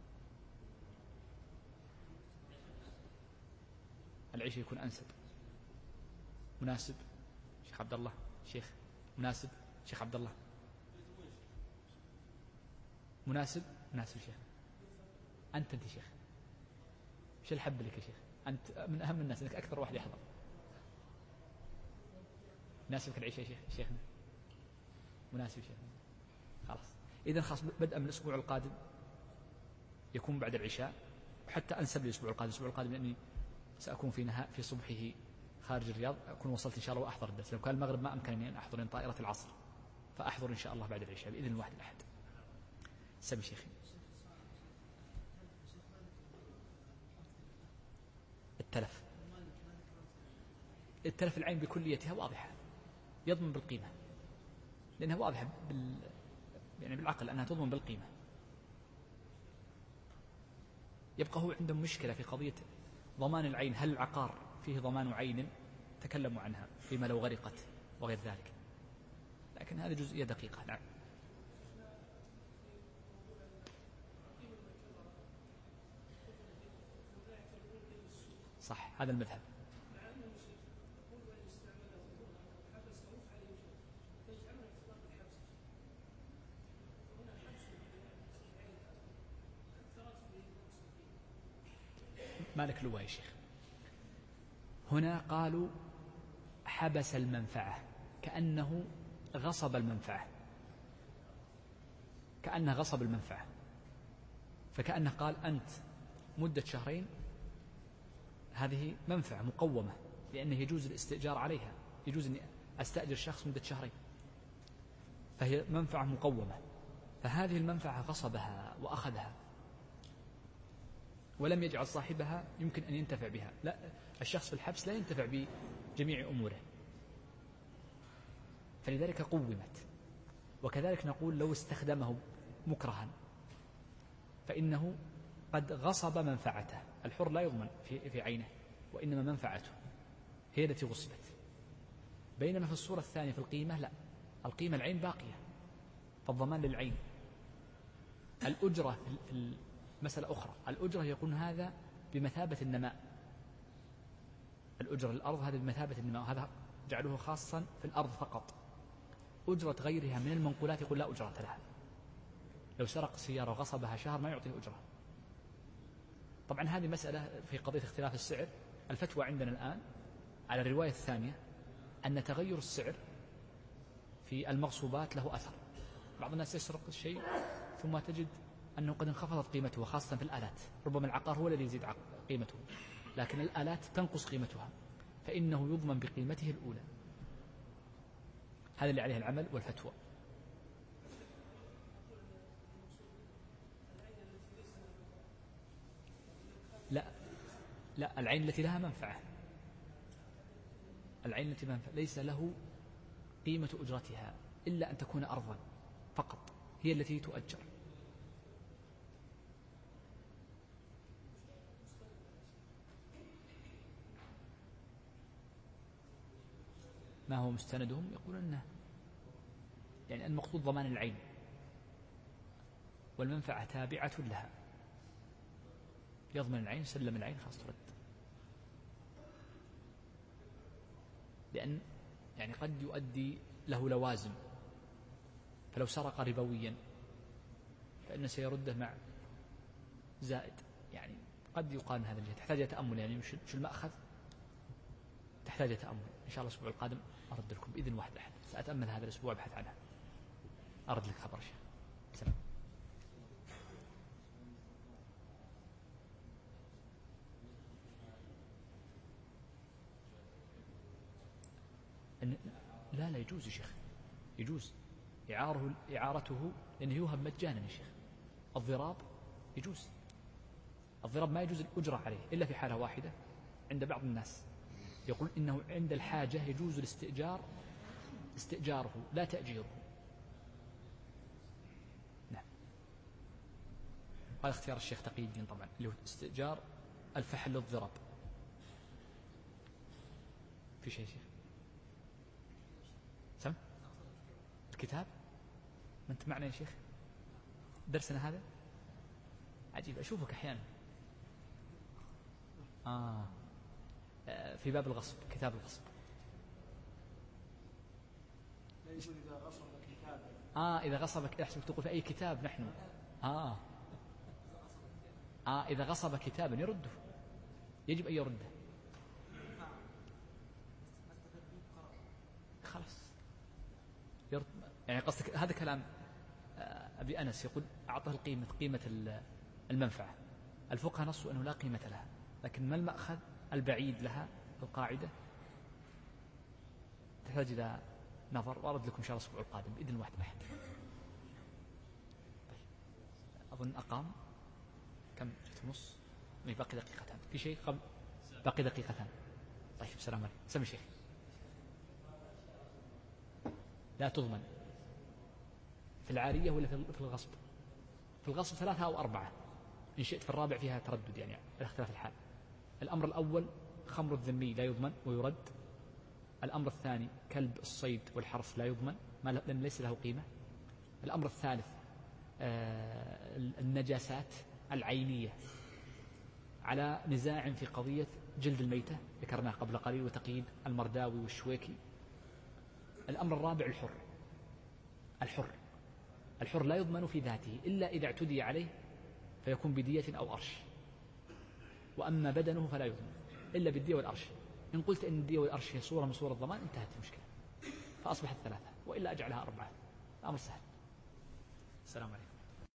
العشاء يكون أنسب مناسب. شيخ عبد الله شيخ مناسب. شيخ عبد الله مناسب مناسب شيخ. أنت أنت شيخ، إيش الحب لك يا شيخ؟ أنت من أهم الناس، أنك أكثر واحد يحضر. مناسبك العشاء يا شيخ شيخنا؟ مناسب شيخنا. خلاص إذا خلاص بدءا من الأسبوع القادم يكون بعد العشاء، وحتى أنسب الأسبوع القادم. الأسبوع القادم لأني سأكون في نهاء في صبحه خارج الرياض، أكون وصلت إن شاء الله وأحضر الدرس. لو كان المغرب ما أمكنني أن أحضر من طائرة العصر، فأحضر إن شاء الله بعد العشاء بإذن الواحد الأحد. سمي شيخي. التلف التلف العين بكليتها واضحة، يضمن بالقيمة، لأنها واضحة بال... يعني بالعقل أنها تضمن بالقيمة. يبقى هو عندهم مشكلة في قضية ضمان العين، هل العقار فيه ضمان عين؟ تكلموا عنها فيما لو غرقت وغير ذلك، لكن هذه جزئية دقيقة. نعم صح، هذا المذهب. مالك لواء يا شيخ. هنا قالوا حبس المنفعة، كأنه غصب المنفعة، كأنه غصب المنفعة، فكأنه قال أنت مدة شهرين هذه منفعة مقومة، لأنه يجوز الاستئجار عليها، يجوز أن أستأجر شخص مدة شهرين، فهي منفعة مقومة، فهذه المنفعة غصبها وأخذها ولم يجعل صاحبها يمكن أن ينتفع بها. لا، الشخص في الحبس لا ينتفع بجميع أموره، فلذلك قومت. وكذلك نقول لو استخدمه مكرها فإنه قد غصب منفعته. الحر لا يضمن في, في عينه، وإنما منفعته هي التي غصبت. بينما في الصورة الثانية في القيمة لا، القيمة العين باقية، فالضمان للعين. الأجرة في مسألة أخرى، الأجرة يكون هذا بمثابة النماء، الأجرة للأرض هذا بمثابة النماء، وهذا جعله خاصا في الأرض فقط. أجرة غيرها من المنقولات يقول لا أجرة لها. لو سرق سيارة وغصبها شهر ما يعطيه أجرة. طبعا هذه مسألة في قضية اختلاف السعر. الفتوى عندنا الآن على الرواية الثانية أن تغير السعر في المغصوبات له أثر. بعض الناس يسرق الشيء ثم تجد أنه قد انخفضت قيمته، خاصة في الآلات. ربما العقار هو الذي يزيد قيمته، لكن الآلات تنقص قيمتها، فإنه يضمن بقيمته الأولى. هذا اللي عليه العمل والفتوى. لا لا، العين التي لها منفعة، العين التي منفعة ليس له قيمة أجرتها إلا أن تكون أرضا فقط، هي التي تؤجر. ما هو مستندهم؟ يقولون أنه يعني المقصود ضمان العين، والمنفعة تابعة لها، يضمن العين، سلم العين، خلاص ترد. لأن يعني قد يؤدي له لوازم، فلو سرق ربويا فإنه سيرده مع زائد، يعني قد يقال هذا الجهة تحتاج تأمل، يعني شو المأخذ تحتاج تأمل. إن شاء الله الأسبوع القادم أرد لكم بإذن واحد أحد، سأتأمل هذا الأسبوع أبحث عنها، أرد لك خبر. شيء سلام. لا لا يجوز يا شيخ، يجوز إعاره إعارته، لأنه يوهب مجانا يا شيخ. الضراب يجوز، الضراب ما يجوز الأجرة عليه إلا في حالة واحدة عند بعض الناس، يقول إنه عند الحاجة يجوز الاستئجار استئجاره لا تأجيره. نعم. هذا اختيار الشيخ تقي الدين طبعا، اللي هو استئجار الفحل للضرب. في شيء شيخ سم الكتاب؟ ما أنت معنا يا شيخ درسنا هذا؟ عجيب، أشوفك أحيانا. آه في باب الغصب، كتاب الغصب. إذا غصب كتابا. آه إذا غصبك، أحسبك تقول في أي كتاب نحن. آه آه إذا غصب كتابا يرده، يجب أن يرده. خلاص يرد. يعني قصدك هذا كلام أبي أنس يقول أعطه القيمة، قيمة المنفعة. الفقهاء نصوا أنه لا قيمة لها، لكن ما المأخذ البعيد لها القاعدة تحتاج إلى نظر، وأرد لكم إن شاء الله الأسبوع القادم بإذن واحد أحد. طيب. أظن أقام كم جت ونص، باقي دقيقتان. في شيء قبل؟ باقي دقيقتان. طيب السلام عليكم. سمي شيخ. لا تضمن في العارية ولا في الغصب؟ في الغصب ثلاثة أو أربعة إن شئت، في الرابع فيها تردد يعني على اختلاف الحال. الأمر الأول خمر الذمي لا يضمن ويرد. الأمر الثاني كلب الصيد والحرث لا يضمن لأن ليس له قيمة. الأمر الثالث آه النجاسات العينية، على نزاع في قضية جلد الميتة ذكرناه قبل قليل وتقييد المرداوي والشويكي. الأمر الرابع الحر. الحر الحر لا يضمن في ذاته إلا إذا اعتدي عليه فيكون بدية أو أرش، وأما بدنه فلا يضمن إلا بالدية والأرش. إن قلت إن الدية والأرش هي صورة من صور الضمان انتهت المشكلة، فأصبحت ثلاثة، وإلا أجعلها أربعة. الأمر سهل. السلام عليكم.